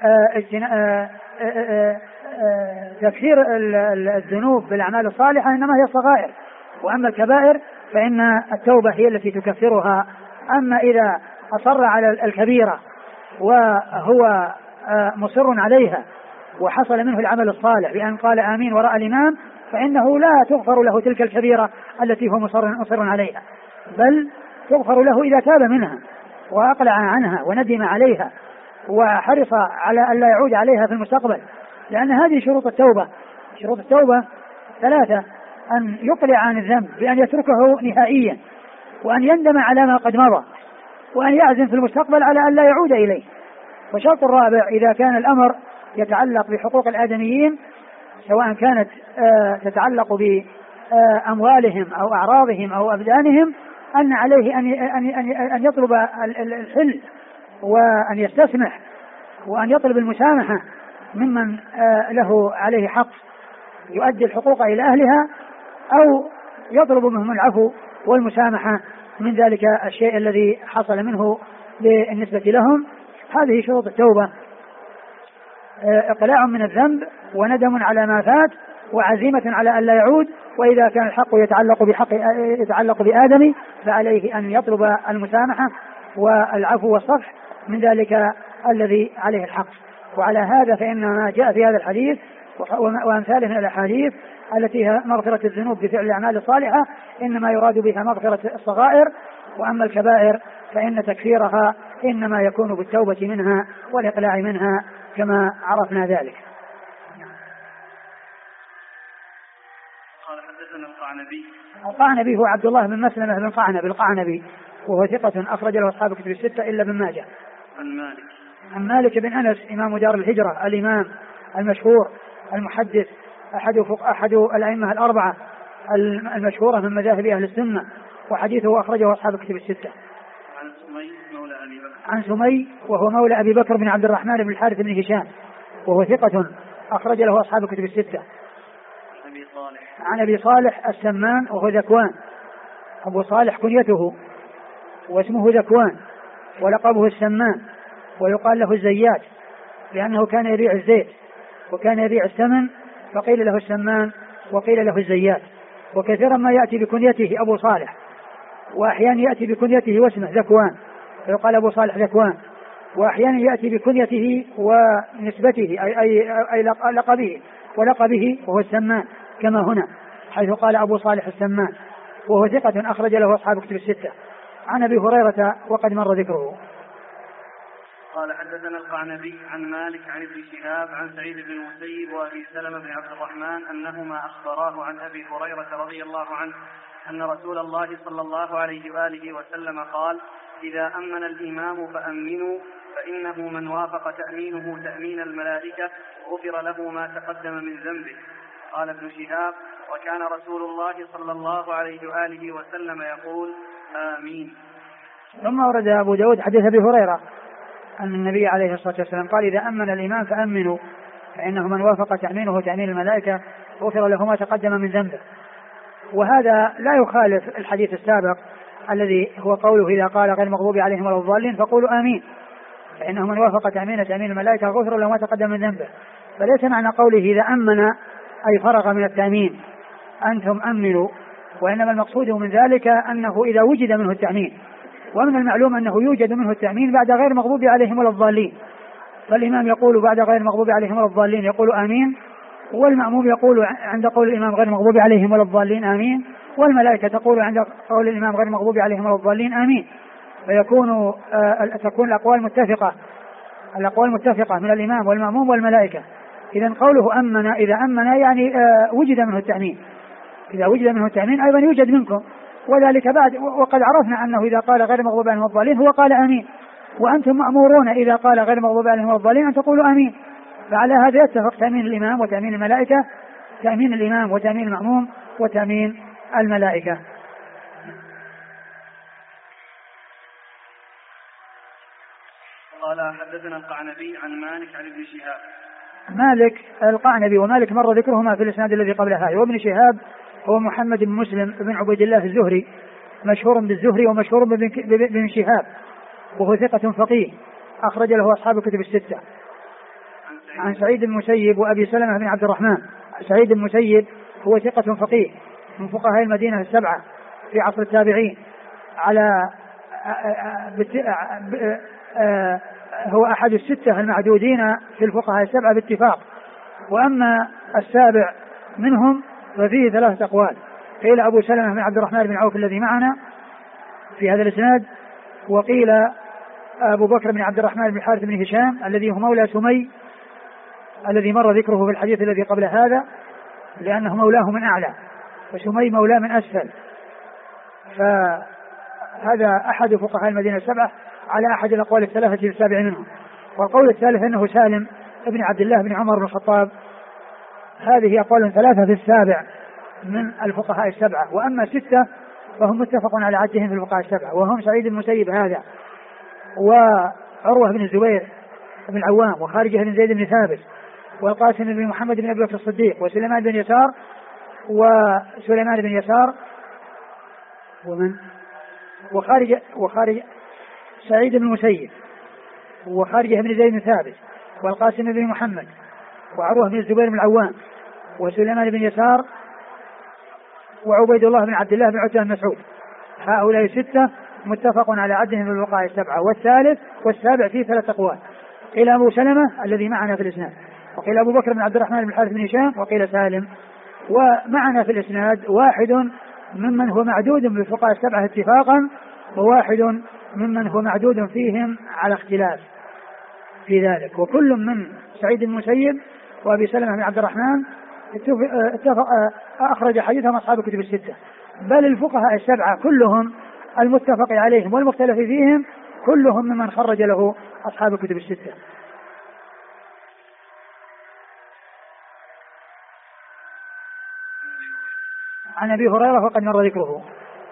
[SPEAKER 1] تكفير الذنوب بالأعمال الصالحة إنما هي الصغائر، وأما الكبائر فإن التوبة هي التي تكفرها. أما إذا أصر على الكبيرة وهو مصر عليها وحصل منه العمل الصالح بأن قال آمين وراء الإمام، فإنه لا تغفر له تلك الكبيرة التي هو مصر عليها، بل تغفر له إذا تاب منها وأقلع عنها وندم عليها وحرص على أن لا يعود عليها في المستقبل، لأن هذه شروط التوبة. شروط التوبة ثلاثة: أن يقلع عن الذنب بأن يتركه نهائيا، وأن يندم على ما قد مضى، وأن يعزم في المستقبل على أن لا يعود إليه. وشرط الرابع: إذا كان الأمر يتعلق بحقوق الآدميين سواء كانت تتعلق بأموالهم أو أعراضهم أو أبدانهم، أن عليه أن يطلب الحل وأن يستسمح وأن يطلب المسامحة ممن له عليه حق، يؤدي الحقوق إلى أهلها، أو يطلب منهم العفو والمسامحة من ذلك الشيء الذي حصل منه بالنسبة لهم. هذه شروط التوبة: إقلاع من الذنب، وندم على ما فات، وعزيمة على أن لا يعود. وإذا كان الحق يتعلق بآدم فعليه أن يطلب المسامحة والعفو والصفح من ذلك الذي عليه الحق. وعلى هذا فإن ما جاء في هذا الحديث وأمثاله من الأحاديث التي هي مغفرة الذنوب بفعل الأعمال الصالحة إنما يراد بها مغفرة الصغائر، وأما الكبائر فإن تكفيرها إنما يكون بالتوبة منها والإقلاع منها كما عرفنا ذلك.
[SPEAKER 2] قال حدثنا القعنبي.
[SPEAKER 1] القعنبي هو عبد الله بن مسلمة بن قعنب القعنبي، وهو ثقة أخرج له أصحاب كتب الستة إلا ابن ماجه. عن مالك بن أنس إمام دار الهجرة الإمام المشهور المحدث أحد الأئمة الأربعة المشهورة من مذاهب أهل السنة، وحديثه أخرجه أصحاب كتب الستة. عن سمي وهو مولى أبي بكر بن عبد الرحمن بن الحارث بن هشام، وهو ثقة أخرج له أصحاب كتب الستة. عن أبي صالح السمان وهو ذكوان، أبو صالح كنيته واسمه ذكوان ولقبه السمان، ويقال له الزيات لأنه كان يبيع الزيت وكان يبيع السمن، فقيل له السمان وقيل له الزيات. وكثيرا ما يأتي بكنيته أبو صالح، وأحيانا يأتي بكنيته واسمه ذكوان فيقال أبو صالح ذكوان، وأحيانا يأتي بكنيته ونسبته أي لقبه ولقبه وهو السمان كما هنا حيث قال أبو صالح السمان، وهو ثقة أخرج له أصحاب كتب الستة. عن أبي هريرة وقد مر ذكره.
[SPEAKER 2] قال حدثنا القعنبي عن مالك عن ابن شهاب عن سعيد بن المسيب وأبي سلمة بن عبد الرحمن أنهما أخبراه عن أبي هريرة رضي الله عنه أن رسول الله صلى الله عليه وآله وسلم قال: إذا أمن الإمام فأمنوا، فإنه من وافق تأمينه تأمين الملائكة غفر له ما تقدم من ذنبه. قال ابن شهاب: وكان رسول الله صلى الله عليه وآله وسلم يقول: آمين.
[SPEAKER 1] ثم ورد أبو داود حديث أبي هريرة أن النبي عليه الصلاة والسلام قال: إذا أمن الإمام فأمنوا، فإنه من وافق تأمينه تأمين الملائكة غفر له ما تقدم من ذنبه. وهذا لا يخالف الحديث السابق الذي هو قوله: إذا قال غير المغضوب عليهم ولا الضالين فقولوا آمين، فإنه من وافق تأمين الملائكة غفر له ما تقدم من ذنبه. فليس معنى قوله إذا أمن أي فرغ من التأمين أنتم أمنوا، وإنما المقصود من ذلك أنه إذا وجد منه التأمين، ومن المعلوم أنه يوجد منه التأمين بعد غير المغضوب عليهم ولا الضالين، فالإمام يقول بعد غير المغضوب عليهم ولا الضالين يقول آمين، والمأموم يقول عند قول الإمام غير المغضوب عليهم ولا الضالين آمين، والملائكة تقول عند قول الإمام غير المغضوب عليهم ولا الضالين آمين. تكون الأقوال متفقة من الإمام والمأموم والملائكة. إذن قوله أمن إذا أمن يعني وجد منه التأمين، إذا وجد منه التأمين أيضا يوجد منكم، وذلك بعد وقد عرفنا أنه إذا قال غير المغضوب عليهم ولا الضالين هو قال آمين، وأنتم مأمورون إذا قال غير المغضوب عليهم ولا الضالين أن تقولوا آمين. فعلى هذا يتفق تأمين الإمام وتأمين الملائكة، تأمين الإمام وتأمين المأموم وتأمين الملائكة.
[SPEAKER 2] قال حدثنا القعنبي عن مالك عن ابن شهاب.
[SPEAKER 1] مالك القعنبي ومالك مر ذكرهما في الإسناد الذي قبل هذا. وابن شهاب هو محمد بن مسلم بن عبيد الله الزهري، مشهور بالزهري ومشهور بن شهاب، وهو ثقة فقيه أخرج له أصحاب الكتب الستة. عن سعيد بن المسيب وأبي سلمة بن عبد الرحمن. سعيد بن المسيب هو ثقة فقيه من فقهاء المدينة السبعة في عصر التابعين، هو أحد الستة المعدودين في الفقهاء السبعة باتفاق. وأما السابع منهم ففيه ثلاثة أقوال، قيل أبو سلمة بن عبد الرحمن بن عوف الذي معنا في هذا الإسناد، وقيل أبو بكر بن عبد الرحمن بن الحارث بن هشام الذي هو مولى سمي الذي مر ذكره في الحديث الذي قبل هذا، لأنه مولاه من أعلى وسمي مولاه من أسفل، فهذا أحد فقهاء المدينة السبعة على أحد الأقوال الثلاثة السابع منهم. والقول الثالث أنه سالم ابن عبد الله بن عمر بن الخطاب. هذه أقوال ثلاثة في السابع من الفقهاء السبعة. وأما ستة فهم متفق على عدهم في الفقهاء السبعة، وهم سعيد المسيب هذا، وعروة بن الزبير بن العوام، وخارجة بن زيد بن ثابت، والقاسم بن محمد بن أبي بكر الصديق، وسليمان بن يسار ومن وخارج سعيد بن المسيب، وخارجة بن زيد بن ثابت، والقاسم بن محمد، وعروة بن الزبير بن العوام، وسليمان بن يسار، وعبيد الله بن عبد الله بن عتبة بن مسعود. هؤلاء ستة متفق على عدهم في الفقهاء السبعة. والثالث والسابع فيه ثلاثة أقوال، قيل أبو سلمة الذي معنا في الإسناد، وقيل أبو بكر بن عبد الرحمن بن الحارث بن هشام، وقيل سالم. ومعنا في الإسناد واحد ممن هو معدود بالفقهاء السبعة اتفاقا، وواحد ممن هو معدود فيهم على اختلاف في ذلك. وكل من سعيد المسيب وأبي سلمة بن عبد الرحمن أخرج حديثهم أصحاب الكتب الستة، بل الفقهاء السبعة كلهم المتفق عليهم والمختلف فيهم كلهم ممن خرج له أصحاب الكتب الستة. عن أبي هريرة وقد مر ذكره.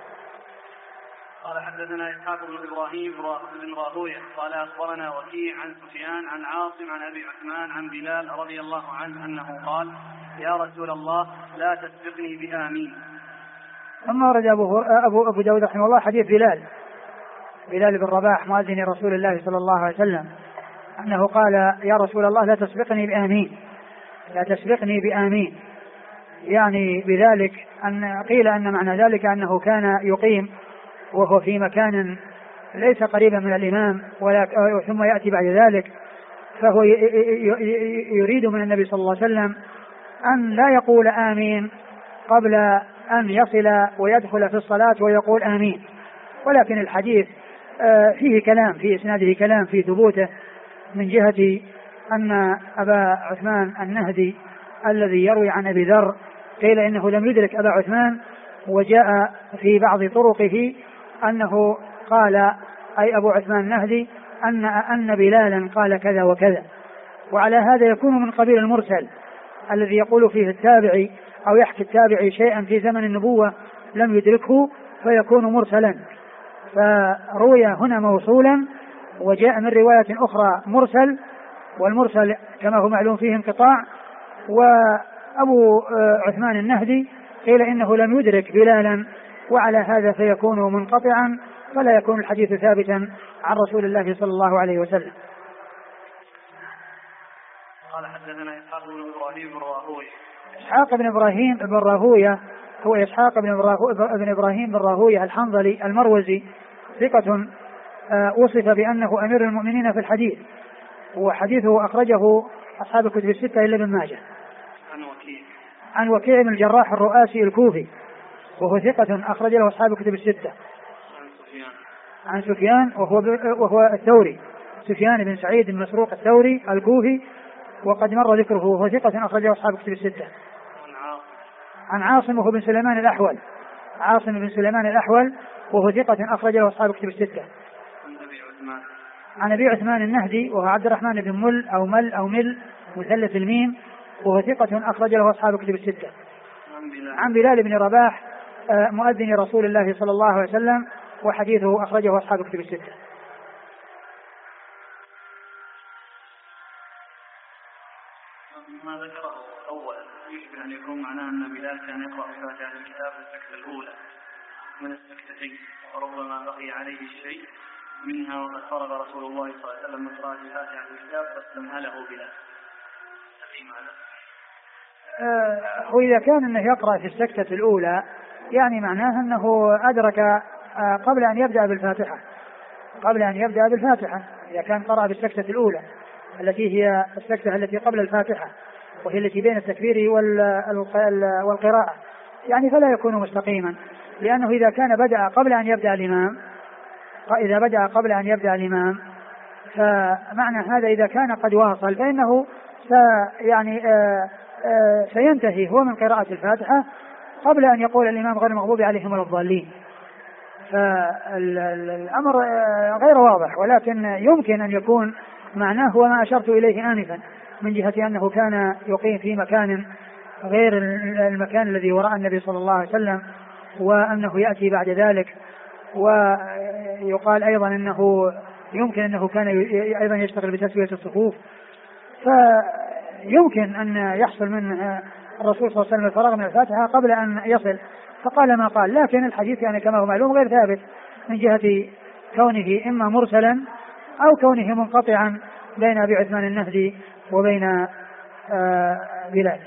[SPEAKER 2] قال حدثنا إسحاق بن إبراهيم بن راهويه قال أخبرنا وكيع عن سفيان عن عاصم عن أبي عثمان عن بلال رضي الله عنه أنه قال يا رسول الله لا تسبقني بآمين.
[SPEAKER 1] ثم ورد أبو داود رحمه الله حديث بلال بن رباح مؤذن رسول الله صلى الله عليه وسلم أنه قال يا رسول الله لا تسبقني بآمين، لا تسبقني بآمين، يعني بذلك أن قيل أن معنى ذلك أنه كان يقيم وهو في مكان ليس قريبا من الإمام ثم يأتي بعد ذلك، فهو يريد من النبي صلى الله عليه وسلم أن لا يقول آمين قبل أن يصل ويدخل في الصلاة ويقول آمين. ولكن الحديث فيه كلام في إسناده، كلام في ثبوته من جهة أن أبا عثمان النهدي الذي يروي عن أبي ذر قيل إنه لم يدرك أبا عثمان، وجاء في بعض طرقه أنه قال أي أبو عثمان النهدي أن بلالا قال كذا وكذا. وعلى هذا يكون من قبيل المرسل الذي يقول فيه التابعي أو يحكي التابعي شيئا في زمن النبوة لم يدركه فيكون مرسلا، فروي هنا موصولا وجاء من رواية أخرى مرسل، والمرسل كما هو معلوم فيه انقطاع. وأبو عثمان النهدي قيل إنه لم يدرك بلالا، وعلى هذا فيكون منقطعا فلا يكون الحديث ثابتا عن رسول الله صلى الله عليه وسلم.
[SPEAKER 2] قال حدثنا إسحاق بن إبراهيم بن راهويه.
[SPEAKER 1] إسحاق بن إبراهيم بن راهويه هو إسحاق بن إبراهيم بن راهويه الحنظلي المروزي، ثقة وصف بأنه أمير المؤمنين في الحديث، وحديثه أخرجه أصحاب الكتب الستة إلا ابن ماجه. عن وكيع بن الجراح الرؤاسي الكوفي وهو ثقة أخرج له أصحاب الكتب الستة. عن سفيان وهو الثوري، سفيان بن سعيد بن مسروق الثوري الكوفي وقد مر ذكره وهو ثقة أخرج له أصحاب الكتب الستة. عن عاصم وهو بن سليمان الأحول، عاصم بن سليمان الأحول وهو ثقة أخرج له أصحاب الكتب الستة. عن أبي عثمان النهدي وهو عبد الرحمن بن مل أو مل مثلث الميم وهو ثقة أخرج له أصحاب الكتب الستة. عن بلال بن رباح مؤذن رسول الله صلى الله عليه وسلم وحديثه أخرجه أصحاب الكتب الستة.
[SPEAKER 2] ما ذكره أولا يشبه أن يكون معناه أن بلال كان يقرأ فاتحة الكتاب في السكتة الأولى من السكتتين، وربما بقي عليه الشيء منها وقد فرغ رسول الله صلى الله عليه وسلم من قراءة فاتحة الكتاب فاستمهله بلال.
[SPEAKER 1] وإذا كان أنه يقرأ في السكتة الأولى يعني معناه أنه أدرك قبل أن يبدأ بالفاتحة، إذا كان قرأ بالسكتة الأولى التي هي السكتة التي قبل الفاتحة وهي التي بين التكبير والقراءة، يعني فلا يكون مستقيما، لأنه إذا كان بدأ قبل أن يبدأ الإمام فمعنى هذا إذا كان قد واصل فإنه سينتهي هو من قراءة الفاتحة قبل أن يقول الإمام غير المغضوب عليهم ولا الضالين. فالأمر غير واضح، ولكن يمكن أن يكون معناه هو ما أشرت إليه آنفا من جهة أنه كان يقيم في مكان غير المكان الذي وراء النبي صلى الله عليه وسلم، وأنه يأتي بعد ذلك. ويقال أيضا أنه يمكن أنه كان أيضا يشتغل بتسوية الصفوف، فيمكن أن يحصل من الرسول صلى الله عليه وسلم الفراغ من الفاتحة قبل أن يصل فقال ما قال. لكن الحديث يعني كما هو معلوم غير ثابت من جهة كونه إما مرسلا أو كونه منقطعا بين أبي عثمان النهدي وبين بلال.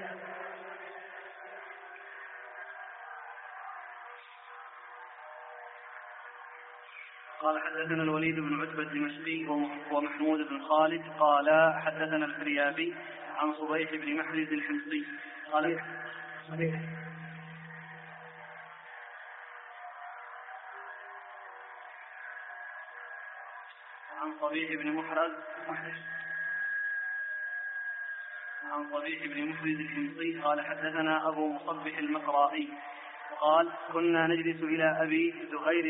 [SPEAKER 2] قال حدثنا الوليد بن عتبة الدمشقي ومحمود بن خالد قال حدثنا الفريابي عن صبيح بن محرز الحمصي قال عن صبيح بن محرز عن صبيح بن محرز الحمصي قال حدثنا أبو مصبح المقرائي قال كنا نجلس إلى أبي زهير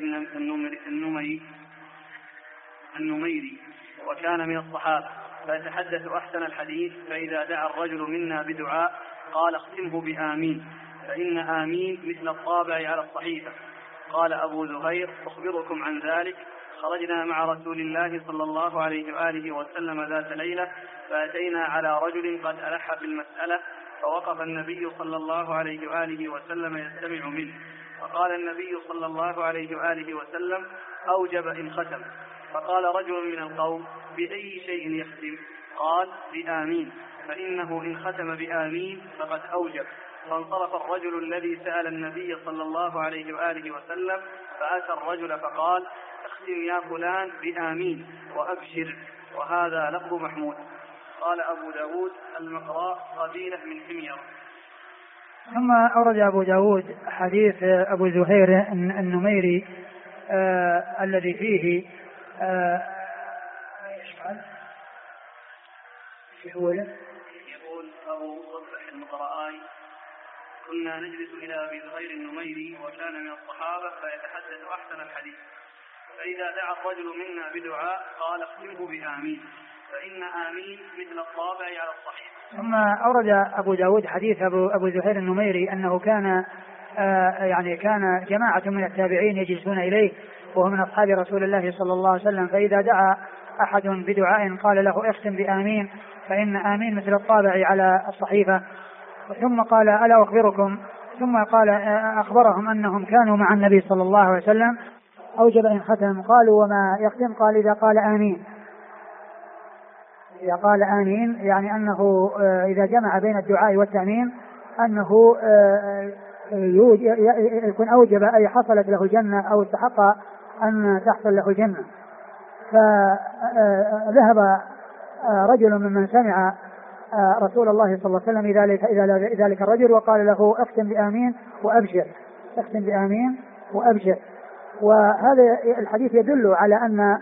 [SPEAKER 2] النميري وكان من الصحابة فيتحدث أحسن الحديث فإذا دعا الرجل منا بدعاء قال اختمه بآمين فإن آمين مثل الطابع على الصحيفة. قال أبو زهير أخبركم عن ذلك. خرجنا مع رسول الله صلى الله عليه وآله وسلم ذات ليلة فأتينا على رجل قد ألح في المسألة فوقف النبي صلى الله عليه وآله وسلم يستمع منه فقال النبي صلى الله عليه وآله وسلم أوجب إن ختم. فقال رجل من القوم بأي شيء يختم؟ قال بآمين فإنه إن ختم بآمين فقد أوجب. فانصرف الرجل الذي سأل النبي صلى الله عليه وآله وسلم فأتى الرجل فقال اختم يا فلان بآمين وأبشر. وهذا لفظ محمود. قال أبو داود المقراء قبيلة من حمير.
[SPEAKER 1] ثم أورد أبو داود حديث أبو زهير النميري الذي فيه
[SPEAKER 2] يقول أبو مصبح المقرائي كنا نجلس إلى أبي زهير النميري وكان من الصحابة فيتحدث أحسن الحديث فإذا دعا الرجل منا بدعاء قال اختمه بآمين فإن آمين مثل الطابع على الصحيح.
[SPEAKER 1] ثم أورد أبو داود حديث أبو زهير النميري أنه كان كان جماعة من التابعين يجلسون إليه وهو من أصحاب رسول الله صلى الله عليه وسلم فإذا دعا أحد بدعاء قال له اختم بآمين فإن آمين مثل الطابع على الصحيفة. ثم قال ألا أخبركم ثم قال أخبرهم أنهم كانوا مع النبي صلى الله عليه وسلم أوجب إن ختم. قالوا وما يختم؟ قال إذا قال آمين. إذا قال آمين يعني أنه إذا جمع بين الدعاء والتأمين أنه يكون أوجب أي حصلت له الجنة أو استحق أن تحصل له الجنة. فذهب رجل ممن سمع رسول الله صلى الله عليه وسلم إلى ذلك الرجل وقال له اختم بآمين وأبشر. اختم بآمين وأبشر. وهذا الحديث يدل على أن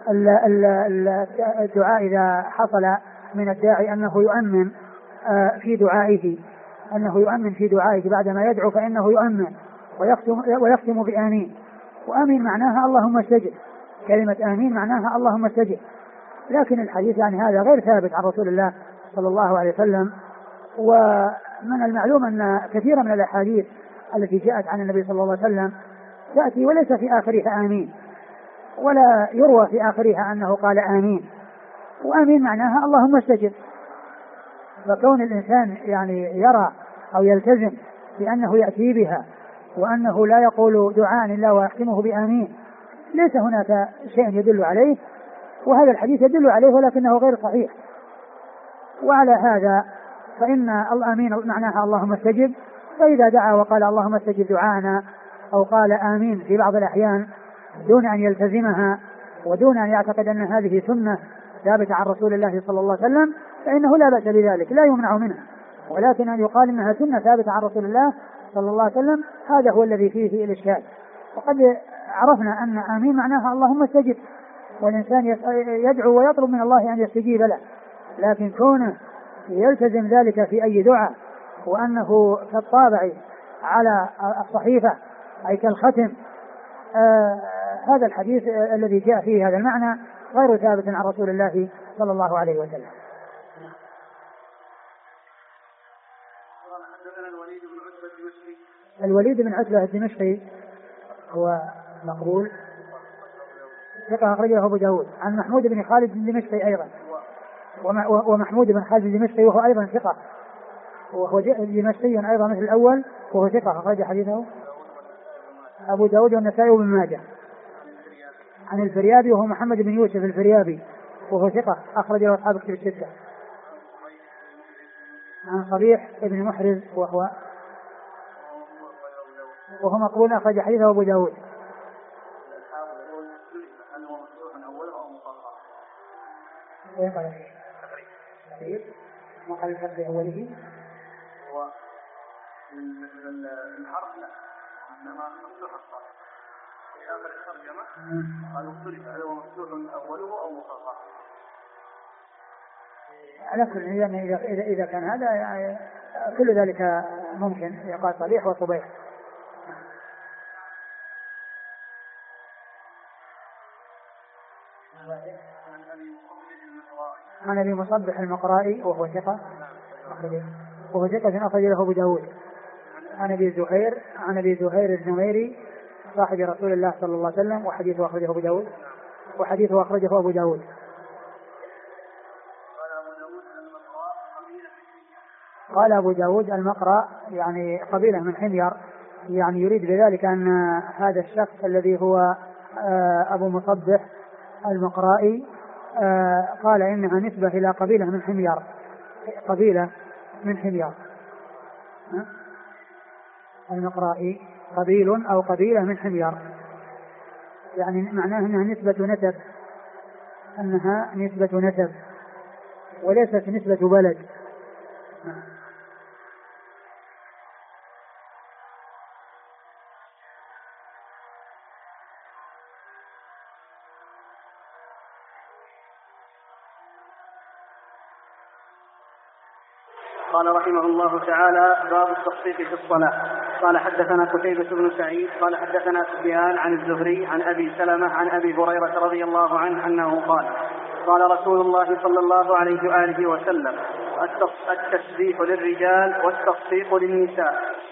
[SPEAKER 1] الدعاء إذا حصل من الداعي أنه يؤمن في دعائه بعدما يدعو فإنه يؤمن ويختم بآمين. وآمين معناها اللهم استجب. كلمة آمين معناها اللهم استجب. لكن الحديث يعني هذا غير ثابت عن رسول الله صلى الله عليه وسلم. ومن المعلوم أن كثيرا من الأحاديث التي جاءت عن النبي صلى الله عليه وسلم تأتي وليس في آخرها آمين ولا يروى في آخرها أنه قال آمين. وآمين معناها اللهم استجب. فكون الإنسان يعني يرى أو يلتزم بأنه يأتي بها وأنه لا يقول دعاء إلا ويختمه بآمين ليس هناك شيء يدل عليه. وهذا الحديث يدل عليه ولكنه غير صحيح. وعلى هذا فإن الآمين معناها اللهم استجب. فإذا دعا وقال اللهم استجب دعانا أو قال آمين في بعض الأحيان دون أن يلتزمها ودون أن يعتقد أن هذه سنة ثابتة عن رسول الله صلى الله عليه وسلم فإنه لا بأس بذلك لا يمنع منها. ولكن أن يقال إنها سنة ثابتة عن رسول الله صلى الله عليه وسلم هذا هو الذي فيه الإشكال. وقد عرفنا أن آمين معناها اللهم استجب والإنسان يدعو ويطلب من الله أن يستجيب له. لكن كونه يلتزم ذلك في أي دعاء وأنه كالطابع على الصحيفة أي كالختم هذا الحديث الذي جاء فيه هذا المعنى غير ثابت عن رسول الله صلى الله عليه وسلم. الوليد بن عتبة الدمشقي هو مقبول ثقة أخرجه أبو داود عن محمود بن خالد الدمشقي أيضا ومحمود بن خالد الدمشقي وهو أيضا ثقة وهو دمشقي أيضا مثل الأول وهو ثقة أخرج حديثه أبو داود والنسائي وابن ماجه. عن الفريابي وهو محمد بن يوسف الفريابي وهو ثقة أخرج له أصحاب كتب الستة. عن صبيح بن محرز وهو مقبول أخرج حديثه أبو داود. ما قال الحرف بأوله
[SPEAKER 2] هو الحرف لا إنما مفتوح الصاد في آخر الترجمة قالوا اختلف هل هو مفتوح أوله أو مخفف.
[SPEAKER 1] على كل يعني إذا كان هذا يعني كل ذلك ممكن يقال صبيح وصبيح. عن أبي مصبح المقرائي وهو ثقة أخرج له أبو داود. عن أبي زهير النميري صاحب رسول الله صلى الله عليه وسلم وحديثه أخرجه أبو داود. قال أبو داود المقرأ يعني قبيلة من حمير، يعني يريد بذلك أن هذا الشخص الذي هو أبو مصبح المقرائي قال إنها نسبة إلى قبيلة من حمير. المقرائي قبيل أو قبيلة من حمير، يعني معناه أنها نسبة نسب وليست نسبة بلد.
[SPEAKER 2] قال رحمه الله تعالى: باب التصفيق في الصلاة. قال حدثنا قتيبة بن سعيد قال حدثنا سفيان عن الزهري عن أبي سلمة عن أبي هريرة رضي الله عنه أنه قال رسول الله صلى الله عليه وآله وسلم: التسبيح للرجال والتصفيق للنساء